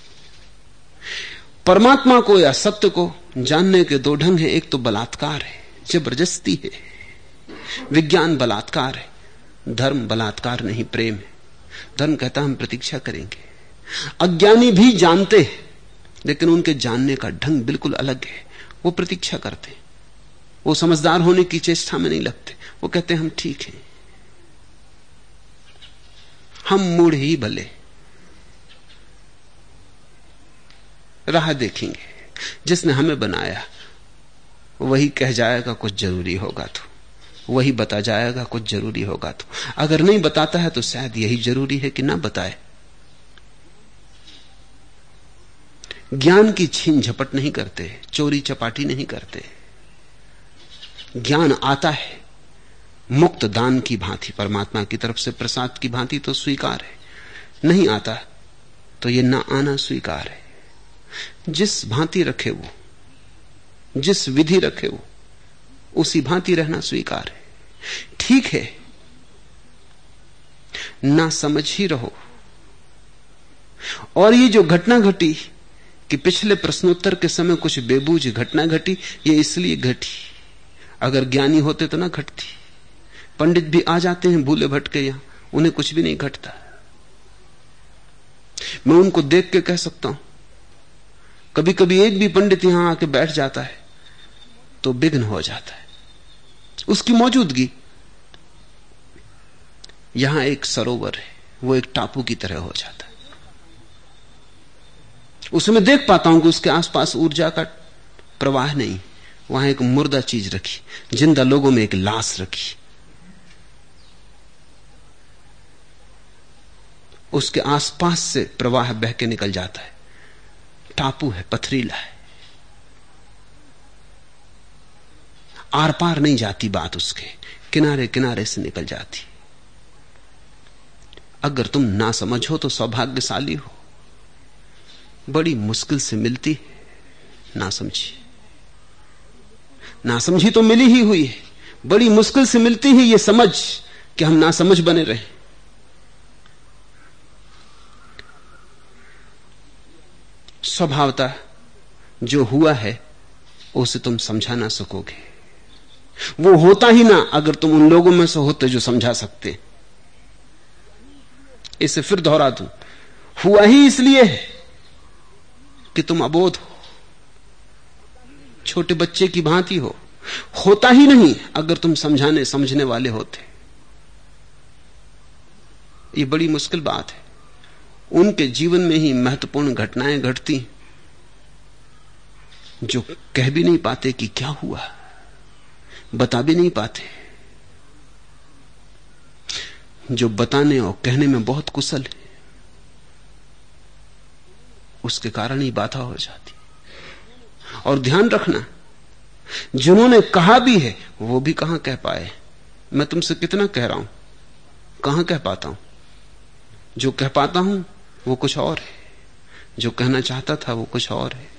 परमात्मा को या सत्य को जानने के दो ढंग हैं। एक तो बलात्कार है, जबरदस्ती है, विज्ञान बलात्कार है, धर्म बलात्कार नहीं, प्रेम है। धर्म कहता हम प्रतीक्षा करेंगे। अज्ञानी भी जानते हैं लेकिन उनके जानने का ढंग बिल्कुल अलग है। वो प्रतीक्षा करते हैं, वो समझदार होने की चेष्टा में नहीं लगते। वो कहते हैं हम ठीक हैं, हम मूढ़ ही भले, राह देखेंगे। जिसने हमें बनाया वही कह जाएगा कुछ जरूरी होगा तो, वही बता जाएगा कुछ जरूरी होगा तो। अगर नहीं बताता है तो शायद यही जरूरी है कि ना बताए। ज्ञान की छीन झपट नहीं करते, चोरी चपाटी नहीं करते। ज्ञान आता है मुक्त दान की भांति, परमात्मा की तरफ से प्रसाद की भांति तो स्वीकार है। नहीं आता तो ये ना आना स्वीकार है। जिस भांति रखे वो, जिस विधि रखे वो, उसी भांति रहना स्वीकार है। ठीक है, ना समझ ही रहो। और ये जो घटना घटी कि पिछले प्रश्नोत्तर के समय कुछ बेबूझ घटना घटी, ये इसलिए घटी, अगर ज्ञानी होते तो ना घटती। पंडित भी आ जाते हैं भूले भटके, यहां उन्हें कुछ भी नहीं घटता। मैं उनको देख के कह सकता हूं, कभी कभी एक भी पंडित यहां आके बैठ जाता है तो विघ्न हो जाता है। उसकी मौजूदगी, यहां एक सरोवर है, वो एक टापू की तरह हो जाता है। उसे मैं देख पाता हूं कि उसके आसपास ऊर्जा का प्रवाह नहीं, वहां एक मुर्दा चीज रखी, जिंदा लोगों में एक लाश रखी, उसके आसपास से प्रवाह बह के निकल जाता है। टापू है, पथरीला है, आर पार नहीं जाती बात, उसके किनारे किनारे से निकल जाती। अगर तुम ना समझो तो सौभाग्यशाली हो, बड़ी मुश्किल से मिलती है ना समझी। ना समझी तो मिली ही हुई है, बड़ी मुश्किल से मिलती है ये समझ कि हम ना समझ बने रहे। स्वभावतः जो हुआ है उसे तुम समझा ना सकोगे, वो होता ही ना अगर तुम उन लोगों में से होते जो समझा सकते। इसे फिर दोहरा दूं, हुआ ही इसलिए है कि तुम अबोध हो, छोटे बच्चे की भांति हो। होता ही नहीं अगर तुम समझाने समझने वाले होते। ये बड़ी मुश्किल बात है। उनके जीवन में ही महत्वपूर्ण घटनाएं घटती जो कह भी नहीं पाते कि क्या हुआ, बता भी नहीं पाते। जो बताने और कहने में बहुत कुशल है, उसके कारण ही बाधा हो जाती। और ध्यान रखना, जिन्होंने कहा भी है वो भी कहां कह पाए। मैं तुमसे कितना कह रहा हूं, कहां कह पाता हूं। जो कह पाता हूं वो कुछ और है, जो कहना चाहता था वो कुछ और है।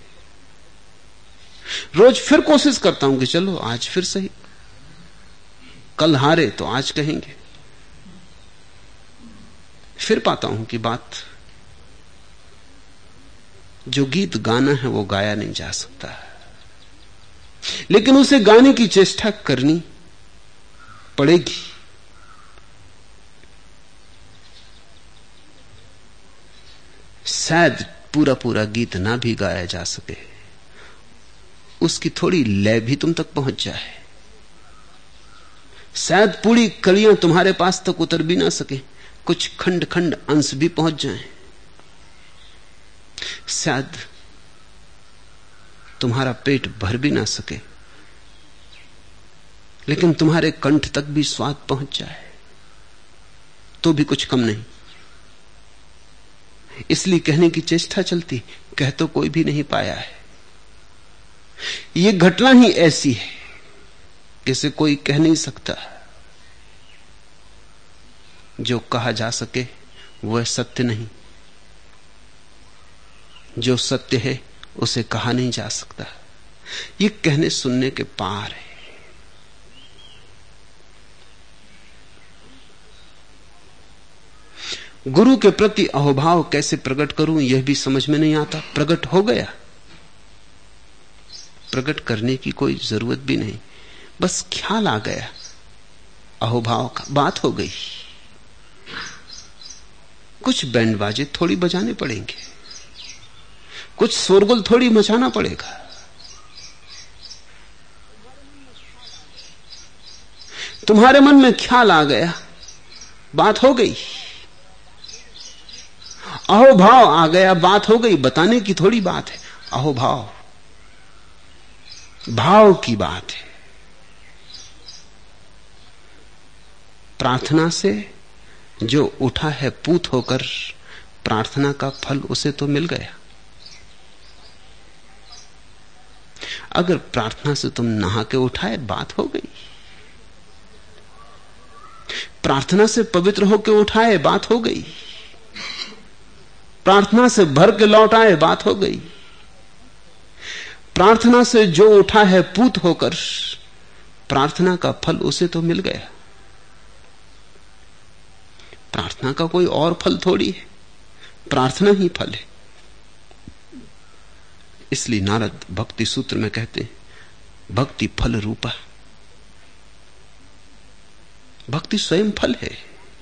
रोज फिर कोशिश करता हूं कि चलो आज फिर सही, कल हारे तो आज कहेंगे। फिर पाता हूं कि बात, जो गीत गाना है वो गाया नहीं जा सकता, लेकिन उसे गाने की चेष्टा करनी पड़ेगी। शायद पूरा पूरा गीत ना भी गाया जा सके, उसकी थोड़ी लय भी तुम तक पहुंच जाए। शायद पूरी कलियां तुम्हारे पास तक उतर भी ना सके, कुछ खंड खंड अंश भी पहुंच जाएं। शायद तुम्हारा पेट भर भी ना सके, लेकिन तुम्हारे कंठ तक भी स्वाद पहुंच जाए, तो भी कुछ कम नहीं। इसलिए कहने की चेष्टा चलती, कह तो कोई भी नहीं पाया है। यह घटना ही ऐसी है कि इसे कोई कह नहीं सकता। जो कहा जा सके वह सत्य नहीं, जो सत्य है उसे कहा नहीं जा सकता। यह कहने सुनने के पार है। गुरु के प्रति अहोभाव कैसे प्रकट करूं यह भी समझ में नहीं आता। प्रकट हो गया, प्रकट करने की कोई जरूरत भी नहीं, बस ख्याल आ गया अहोभाव का, बात हो गई। कुछ बैंड बाजे थोड़ी बजाने पड़ेंगे, कुछ शोरगुल थोड़ी मचाना पड़ेगा। तुम्हारे मन में ख्याल आ गया, बात हो गई। अहोभाव आ गया, बात हो गई। बताने की थोड़ी बात है, अहोभाव भाव की बात है। प्रार्थना से जो उठा है पूत होकर, प्रार्थना का फल उसे तो मिल गया। अगर प्रार्थना से तुम नहा के उठाए, बात हो गई। प्रार्थना से पवित्र होकर उठाए, बात हो गई। प्रार्थना से भर के लौट आए, बात हो गई। प्रार्थना से जो उठा है पूत होकर, प्रार्थना का फल उसे तो मिल गया। प्रार्थना का कोई और फल थोड़ी है, प्रार्थना ही फल है। इसलिए नारद भक्ति सूत्र में कहते हैं भक्ति फल रूपा। भक्ति स्वयं फल है।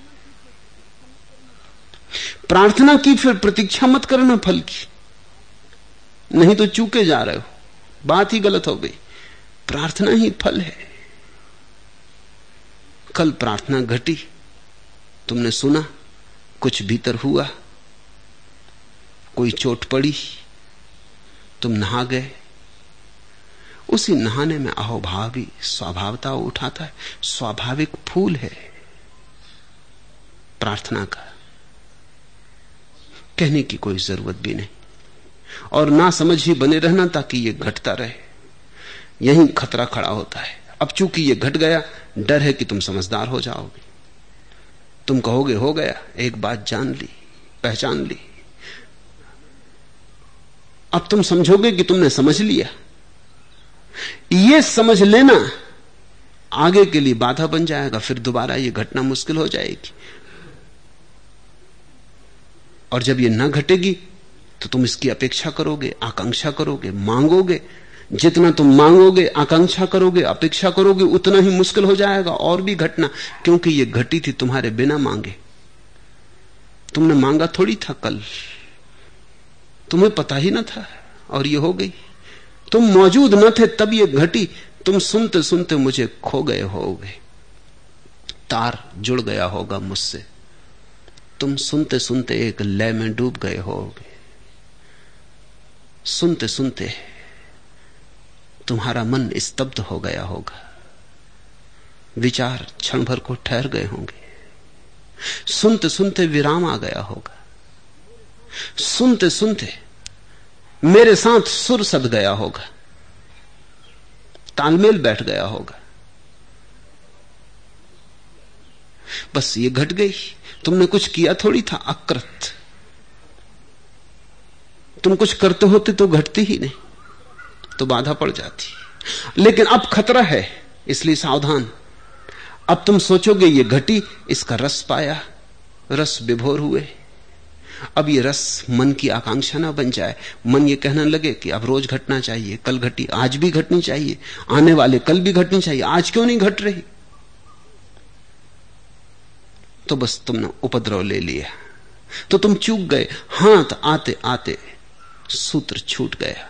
प्रार्थना की फिर प्रतीक्षा मत करना फल की, नहीं तो चूके जा रहे हो, बात ही गलत हो गई। प्रार्थना ही फल है। कल प्रार्थना घटी, तुमने सुना, कुछ भीतर हुआ, कोई चोट पड़ी, तुम नहा गए। उसी नहाने में अहोभाव भी स्वभावता उठाता है, स्वाभाविक फूल है प्रार्थना का। कहने की कोई जरूरत भी नहीं, और ना समझ ही बने रहना ताकि ये घटता रहे। यहीं खतरा खड़ा होता है। अब चूंकि ये घट गया, डर है कि तुम समझदार हो जाओगे। तुम कहोगे हो गया, एक बात जान ली, पहचान ली। अब तुम समझोगे कि तुमने समझ लिया। ये समझ लेना आगे के लिए बाधा बन जाएगा, फिर दोबारा ये घटना मुश्किल हो जाएगी। और जब ये ना घटेगी तो तुम इसकी अपेक्षा करोगे, आकांक्षा करोगे, मांगोगे। जितना तुम मांगोगे, आकांक्षा करोगे, अपेक्षा करोगे, उतना ही मुश्किल हो जाएगा और भी घटना, क्योंकि ये घटी थी तुम्हारे बिना मांगे। तुमने मांगा थोड़ी था कल, तुम्हें पता ही ना था और ये हो गई। तुम मौजूद न थे तब ये घटी। तुम सुनते सुनते मुझे खो गए होगे, तार जुड़ गया होगा मुझसे। तुम सुनते सुनते एक लय में डूब गए होगे। सुनते सुनते तुम्हारा मन स्तब्ध हो गया होगा, विचार क्षण भर को ठहर गए होंगे। सुनते सुनते विराम आ गया होगा। सुनते सुनते मेरे साथ सुर सद गया होगा, तालमेल बैठ गया होगा। बस ये घट गई। तुमने कुछ किया थोड़ी था, अकृत। तुम कुछ करते होते तो घटती ही नहीं, तो बाधा पड़ जाती। लेकिन अब खतरा है, इसलिए सावधान। अब तुम सोचोगे ये घटी, इसका रस पाया, रस विभोर हुए। अब ये रस मन की आकांक्षा ना बन जाए। मन ये कहने लगे कि अब रोज घटना चाहिए, कल घटी, आज भी घटनी चाहिए, आने वाले कल भी घटनी चाहिए, आज क्यों नहीं घट रही? तो बस तुमने उपद्रव ले लिया, तो तुम चूक गए। हाथ आते आते सूत्र छूट गया।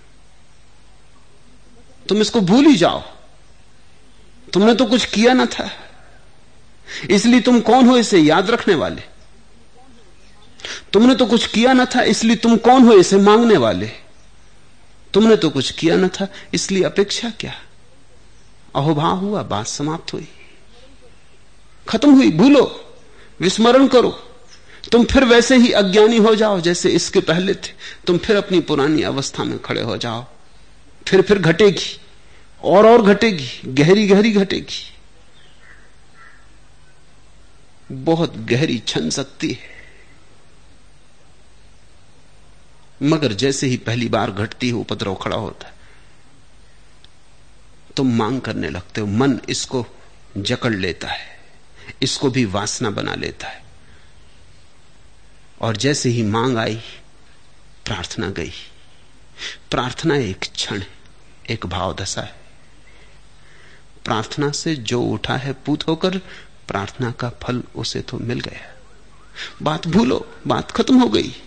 तुम इसको भूल ही जाओ, तुमने तो कुछ किया ना था, इसलिए तुम कौन हो इसे याद रखने वाले? तुमने तो कुछ किया ना था, इसलिए तुम कौन हो इसे मांगने वाले? तुमने तो कुछ किया ना था, इसलिए अपेक्षा क्या? अहोभाव हुआ, बात समाप्त हुई, खत्म हुई। भूलो, विस्मरण करो। तुम फिर वैसे ही अज्ञानी हो जाओ जैसे इसके पहले थे। तुम फिर अपनी पुरानी अवस्था में खड़े हो जाओ। फिर घटेगी, और घटेगी, गहरी गहरी घटेगी। बहुत गहरी क्षण सकती है, मगर जैसे ही पहली बार घटती है उपद्रव खड़ा होता है। तुम मांग करने लगते हो, मन इसको जकड़ लेता है, इसको भी वासना बना लेता है। और जैसे ही मांग आई, प्रार्थना गई। प्रार्थना एक क्षण है, एक भाव दशा है। प्रार्थना से जो उठा है पूत होकर, प्रार्थना का फल उसे तो मिल गया। बात भूलो, बात खत्म हो गई।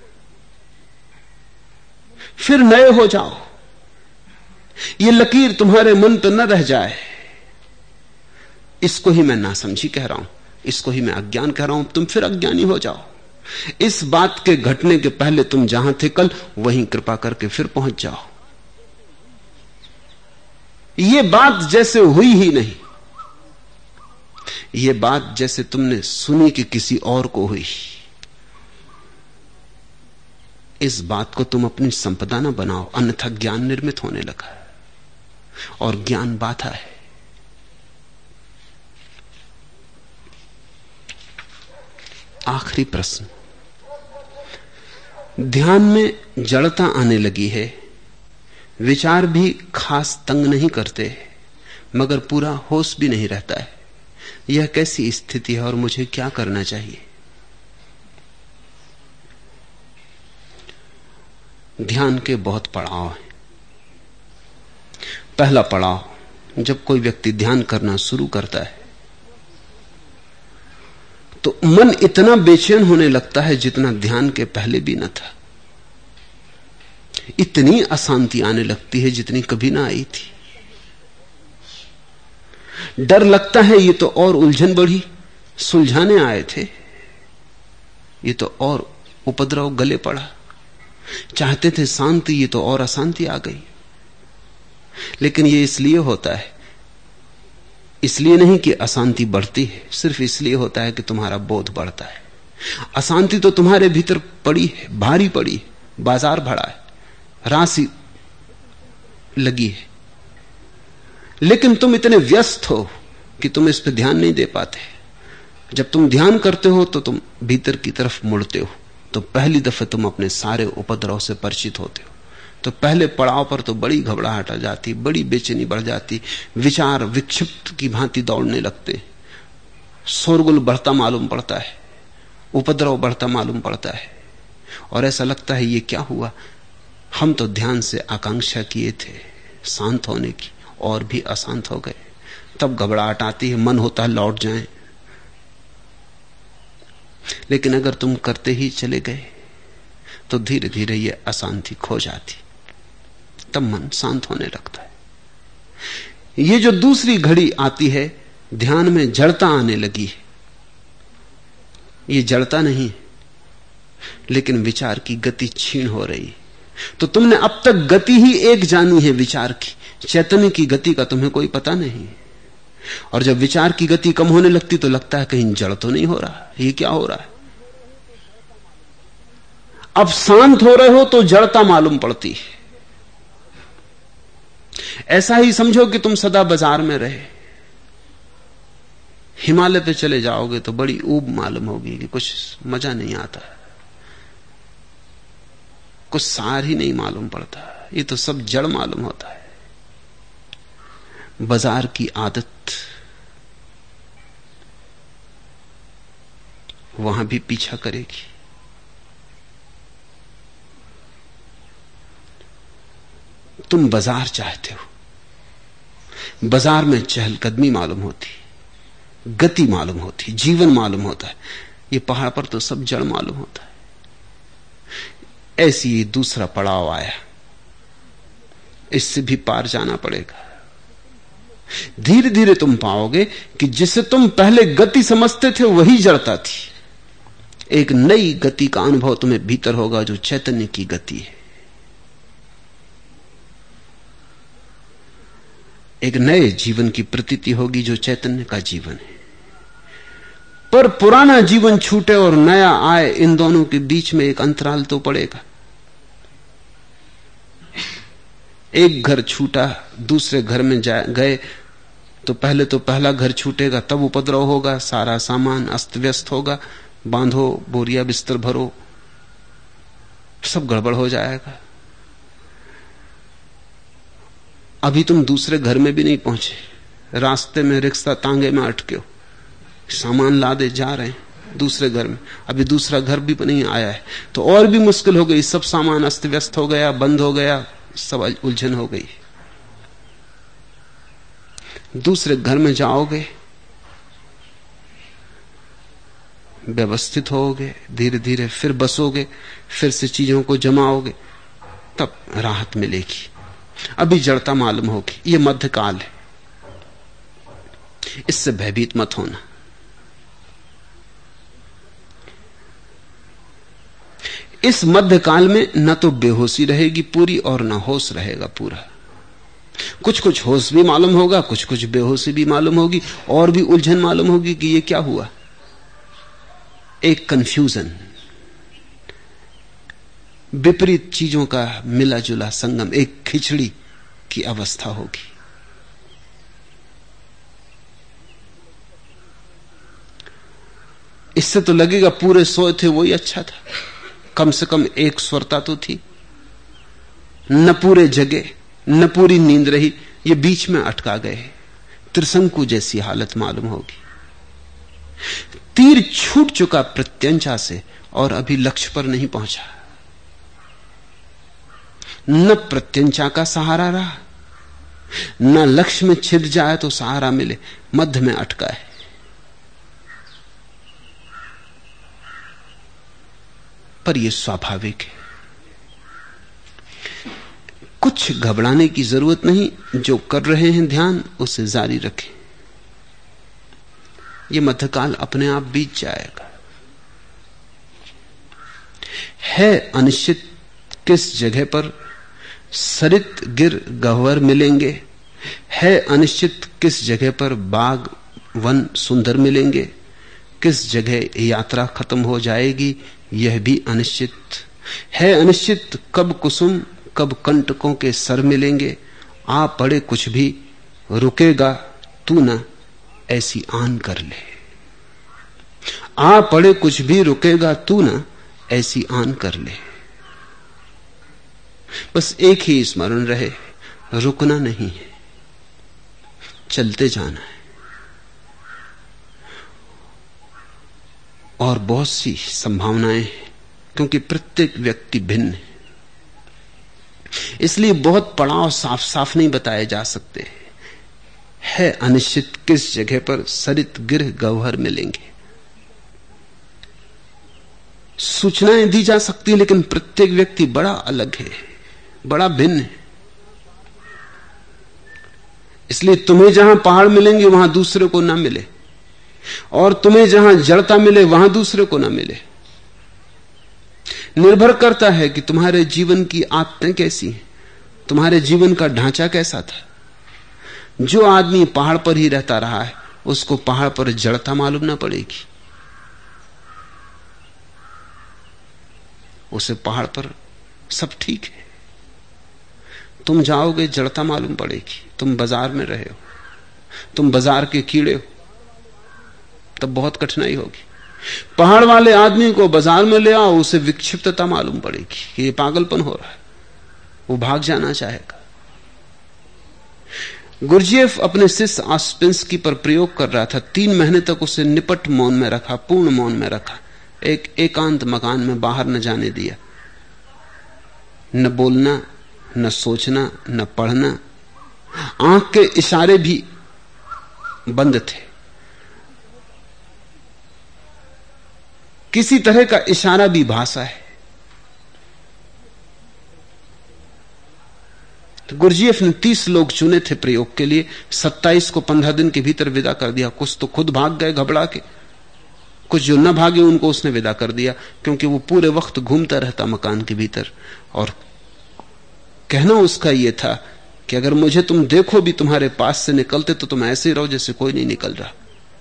फिर नए हो जाओ। ये लकीर तुम्हारे मन पर न रह जाए। इसको ही मैं नासमझी कह रहा हूं, इसको ही मैं अज्ञान कह रहा हूं। तुम फिर अज्ञानी हो जाओ। इस बात के घटने के पहले तुम जहां थे कल, वहीं कृपा करके फिर पहुंच जाओ। ये बात जैसे हुई ही नहीं, ये बात जैसे तुमने सुनी कि किसी और को हुई। इस बात को तुम अपनी संपदा न बनाओ, अन्यथा ज्ञान निर्मित होने लगा, और ज्ञान बाधा है। आखिरी प्रश्न। ध्यान में जड़ता आने लगी है, विचार भी खास तंग नहीं करते, मगर पूरा होश भी नहीं रहता है। यह कैसी स्थिति है और मुझे क्या करना चाहिए? ध्यान के बहुत पड़ाव हैं। पहला पड़ाव, जब कोई व्यक्ति ध्यान करना शुरू करता है तो मन इतना बेचैन होने लगता है जितना ध्यान के पहले भी न था। इतनी अशांति आने लगती है जितनी कभी ना आई थी। डर लगता है ये तो और उलझन बढ़ी, सुलझाने आए थे, ये तो और उपद्रव गले पड़ा। चाहते थे शांति, ये तो और अशांति आ गई। लेकिन ये इसलिए होता है, इसलिए नहीं कि अशांति बढ़ती है, सिर्फ इसलिए होता है कि तुम्हारा बोध बढ़ता है। अशांति तो तुम्हारे भीतर पड़ी है, भारी पड़ी है, बाजार भरा है, राशि लगी है, लेकिन तुम इतने व्यस्त हो कि तुम इस पर ध्यान नहीं दे पाते। जब तुम ध्यान करते हो तो तुम भीतर की तरफ मुड़ते हो, तो पहली दफे तुम अपने सारे उपद्रव से परिचित होते हो। तो पहले पड़ाव पर तो बड़ी घबराहट आ जाती, बड़ी बेचैनी बढ़ जाती, विचार विक्षिप्त की भांति दौड़ने लगते, शोरगुल बढ़ता मालूम पड़ता है, उपद्रव बढ़ता मालूम पड़ता है, और ऐसा लगता है ये क्या हुआ। हम तो ध्यान से आकांक्षा किए थे शांत होने की, और भी अशांत हो गए। तब घबराहट आती है, मन होता है लौट जाएं। लेकिन अगर तुम करते ही चले गए तो धीरे धीरे ये अशांति खो जाती, तब मन शांत होने लगता है। ये जो दूसरी घड़ी आती है, ध्यान में जड़ता आने लगी है। ये जड़ता नहीं, लेकिन विचार की गति क्षीण हो रही है। तो तुमने अब तक गति ही एक जानी है विचार की, चैतन्य की गति का तुम्हें कोई पता नहीं। और जब विचार की गति कम होने लगती तो लगता है कहीं जड़ तो नहीं हो रहा, ये क्या हो रहा है। अब शांत हो रहे हो तो जड़ता मालूम पड़ती है। ऐसा ही समझो कि तुम सदा बाजार में रहे, हिमालय पे चले जाओगे तो बड़ी ऊब मालूम होगी कि कुछ मजा नहीं आता, कुछ सार ही नहीं मालूम पड़ता, ये तो सब जड़ मालूम होता है। बाजार की आदत वहां भी पीछा करेगी। तुम बाजार चाहते हो, बाजार में चहलकदमी मालूम होती, गति मालूम होती, जीवन मालूम होता है। ये पहाड़ पर तो सब जड़ मालूम होता है। ऐसी ही दूसरा पड़ाव आया, इससे भी पार जाना पड़ेगा। धीरे धीरे तुम पाओगे कि जिसे तुम पहले गति समझते थे वही जड़ता थी। एक नई गति का अनुभव तुम्हें भीतर होगा जो चैतन्य की गति है। एक नए जीवन की प्रतीति होगी जो चैतन्य का जीवन है। पर पुराना जीवन छूटे और नया आए, इन दोनों के बीच में एक अंतराल तो पड़ेगा। एक घर छूटा, दूसरे घर में गए तो पहले तो पहला घर छूटेगा, तब उपद्रव होगा, सारा सामान अस्त व्यस्त होगा, बांधो बोरिया बिस्तर भरो, सब गड़बड़ हो जाएगा। अभी तुम दूसरे घर में भी नहीं पहुंचे, रास्ते में रिक्शा तांगे में अटके हो, सामान लादे जा रहे हैं दूसरे घर में, अभी दूसरा घर भी नहीं आया है, तो और भी मुश्किल हो गई। सब सामान अस्त व्यस्त हो गया, बंद हो गया, सब उलझन हो गई। दूसरे घर में जाओगे, व्यवस्थित होगे, धीरे धीरे फिर बसोगे, फिर से चीजों को जमाओगे, तब राहत मिलेगी। अभी जड़ता मालूम होगी। यह मध्यकाल है, इससे भयभीत मत होना। इस मध्यकाल में न तो बेहोशी रहेगी पूरी और न होश रहेगा पूरा। कुछ कुछ होश भी मालूम होगा, कुछ कुछ बेहोशी भी मालूम होगी, और भी उलझन मालूम होगी कि ये क्या हुआ। एक कंफ्यूजन, विपरीत चीजों का मिला जुला संगम, एक खिचड़ी की अवस्था होगी। इससे तो लगेगा पूरे सोए थे वही अच्छा था, कम से कम एक स्वरता तो थी, न पूरे जगे न पूरी नींद रही, ये बीच में अटका गए। त्रिशंकु जैसी हालत मालूम होगी। तीर छूट चुका प्रत्यंचा से और अभी लक्ष्य पर नहीं पहुंचा। न प्रत्यंचा का सहारा रहा, न लक्ष्य में छिद जाए तो सहारा मिले, मध्य में अटका है। पर यह स्वाभाविक है, कुछ घबराने की जरूरत नहीं। जो कर रहे हैं ध्यान उसे जारी रखें। यह मध्यकाल अपने आप बीत जाएगा। है अनिश्चित किस जगह पर सरित गिर गह्वर मिलेंगे, है अनिश्चित किस जगह पर बाग वन सुंदर मिलेंगे, किस जगह यात्रा खत्म हो जाएगी यह भी अनिश्चित है। अनिश्चित कब कुसुम कब कंटकों के सर मिलेंगे, आ पड़े कुछ भी रुकेगा तू ना ऐसी आन कर ले। आ पड़े कुछ भी रुकेगा तू ना ऐसी आन कर ले। बस एक ही स्मरण रहे, रुकना नहीं है, चलते जाना है। और बहुत सी संभावनाएं हैं, क्योंकि प्रत्येक व्यक्ति भिन्न है, इसलिए बहुत पड़ाव साफ साफ नहीं बताए जा सकते। है अनिश्चित किस जगह पर सरित गिर गह्वर मिलेंगे। सूचनाएं दी जा सकती है, लेकिन प्रत्येक व्यक्ति बड़ा अलग है, बड़ा भिन्न है। इसलिए तुम्हें जहां पहाड़ मिलेंगे वहां दूसरे को ना मिले, और तुम्हें जहां जड़ता मिले वहां दूसरे को ना मिले। निर्भर करता है कि तुम्हारे जीवन की आदतें कैसी हैं, तुम्हारे जीवन का ढांचा कैसा था। जो आदमी पहाड़ पर ही रहता रहा है उसको पहाड़ पर जड़ता मालूम ना पड़ेगी, उसे पहाड़ पर सब ठीक है। तुम जाओगे जड़ता मालूम पड़ेगी। तुम बाजार में रहे हो, तुम बाजार के कीड़े हो, तब बहुत कठिनाई होगी। पहाड़ वाले आदमी को बाजार में ले आओ, उसे विक्षिप्तता मालूम पड़ेगी कि ये पागलपन हो रहा है, वो भाग जाना चाहेगा। गुरजेफ अपने शिष्य आस्पेंस्की पर प्रयोग कर रहा था। 3 महीने तक उसे निपट मौन में रखा, पूर्ण मौन में रखा, एक एकांत मकान में बाहर न जाने दिया। न बोलना, न सोचना, न पढ़ना, आंख के इशारे भी बंद थे। किसी तरह का इशारा भी भाषा है। तो गुरजीएफ ने 30 लोग चुने थे प्रयोग के लिए, 27 को 15 दिन के भीतर विदा कर दिया। कुछ तो खुद भाग गए घबरा के, कुछ जो न भागे उनको उसने विदा कर दिया, क्योंकि वो पूरे वक्त घूमता रहता मकान के भीतर। और कहना उसका यह था कि अगर मुझे तुम देखो भी तुम्हारे पास से निकलते तो तुम ऐसे ही रहो जैसे कोई नहीं निकल रहा।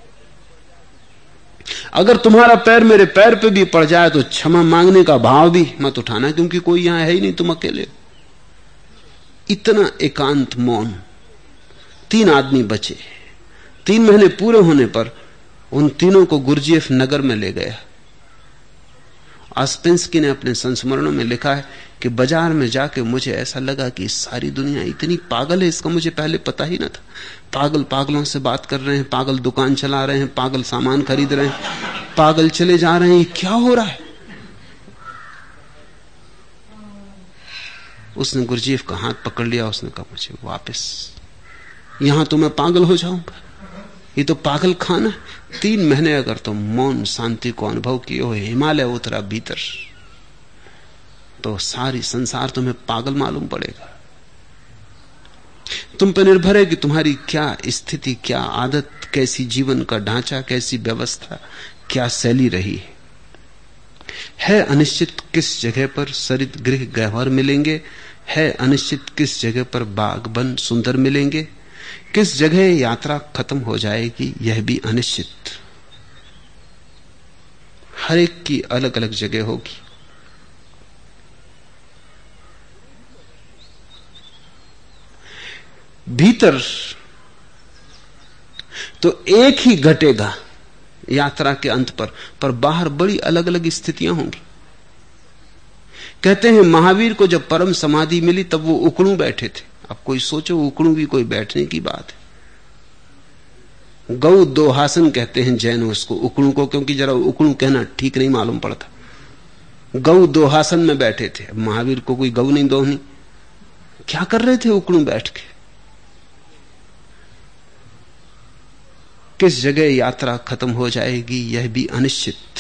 अगर तुम्हारा पैर मेरे पैर पे भी पड़ जाए तो क्षमा मांगने का भाव भी मत उठाना, क्योंकि कोई यहां है ही नहीं, तुम अकेले। इतना एकांत मौन। 3 आदमी बचे। 3 महीने पूरे होने पर उन तीनों को गुरजीएफ नगर में ले गया। आस्पेंस्की ने अपने संस्मरणों में लिखा है कि बाजार में जाके मुझे ऐसा लगा कि सारी दुनिया इतनी पागल है, इसका मुझे पहले पता ही ना था। पागल पागलों से बात कर रहे हैं, पागल दुकान चला रहे हैं, पागल सामान खरीद रहे हैं, पागल चले जा रहे हैं, क्या हो रहा है। उसने गुरजीएफ का हाथ पकड़ लिया, उसने कहा मुझे वापस, यहां तो मैं पागल हो जाऊंगा, ये तो पागल खाना। 3 महीने अगर तुम मौन शांति को अनुभव किए हो, हिमालय उतरा भीतर, तो सारी संसार तुम्हें पागल मालूम पड़ेगा। तुम पर निर्भर है कि तुम्हारी क्या स्थिति, क्या आदत, कैसी जीवन का ढांचा, कैसी व्यवस्था, क्या शैली रही है। अनिश्चित किस जगह पर सरित गृह गह्वर मिलेंगे, है अनिश्चित किस जगह पर बाग वन सुंदर मिलेंगे, किस जगह यात्रा खत्म हो जाएगी यह भी अनिश्चित। हर एक की अलग अलग जगह होगी। भीतर तो एक ही घटेगा यात्रा के अंत पर बाहर बड़ी अलग अलग स्थितियां होंगी। कहते हैं महावीर को जब परम समाधि मिली तब वो उकड़ू बैठे थे। अब कोई सोचो उकड़ू भी कोई बैठने की बात है। गौ दोहासन कहते हैं जैन उसको, उकड़ू को, क्योंकि जरा उकड़ू कहना ठीक नहीं मालूम पड़ता। गौ दोहासन में बैठे थे। अब महावीर को कोई गौ नहीं दोहनी, क्या कर रहे थे उकड़ू बैठ के? किस जगह यात्रा खत्म हो जाएगी यह भी अनिश्चित।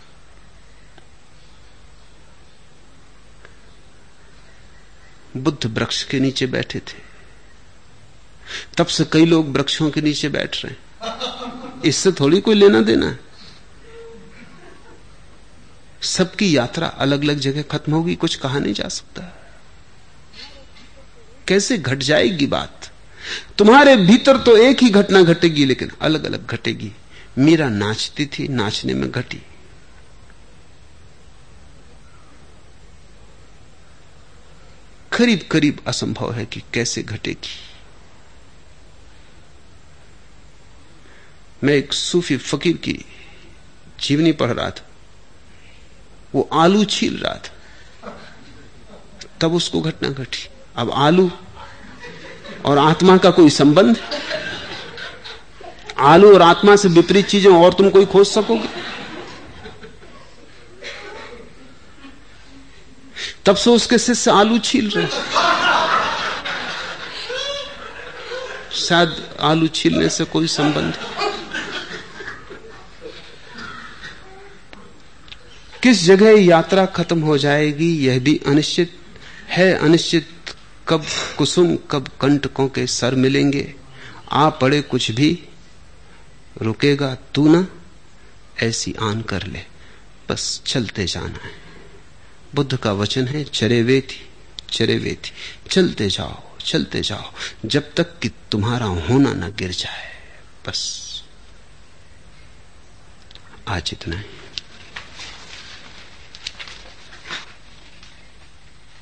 बुद्ध वृक्ष के नीचे बैठे थे, तब से कई लोग वृक्षों के नीचे बैठ रहे हैं। इससे थोड़ी कोई लेना देना है। सबकी यात्रा अलग अलग जगह खत्म होगी, कुछ कहा नहीं जा सकता। कैसे घट जाएगी बात? तुम्हारे भीतर तो एक ही घटना घटेगी, लेकिन अलग अलग घटेगी। मीरा नाचती थी, नाचने में घटी। करीब करीब असंभव है कि कैसे घटेगी। मैं एक सूफी फकीर की जीवनी पढ़ रहा था, वो आलू छील रहा था, तब उसको घटना घटी। अब आलू और आत्मा का कोई संबंध? आलू और आत्मा से विपरीत चीजें और तुम कोई खोज सकोगे? तब से उसके शिष्य आलू छील रहे। शायद आलू छीलने से कोई संबंध। किस जगह यात्रा खत्म हो जाएगी यह भी अनिश्चित है। अनिश्चित कब कुसुम कब कंटकों के सर मिलेंगे। आ पड़े कुछ भी रुकेगा तू ना, ऐसी आन कर ले, बस चलते जाना है। बुद्ध का वचन है, चरे वेथी चरे वेथी, चलते जाओ जब तक कि तुम्हारा होना न गिर जाए। बस आज इतना ही।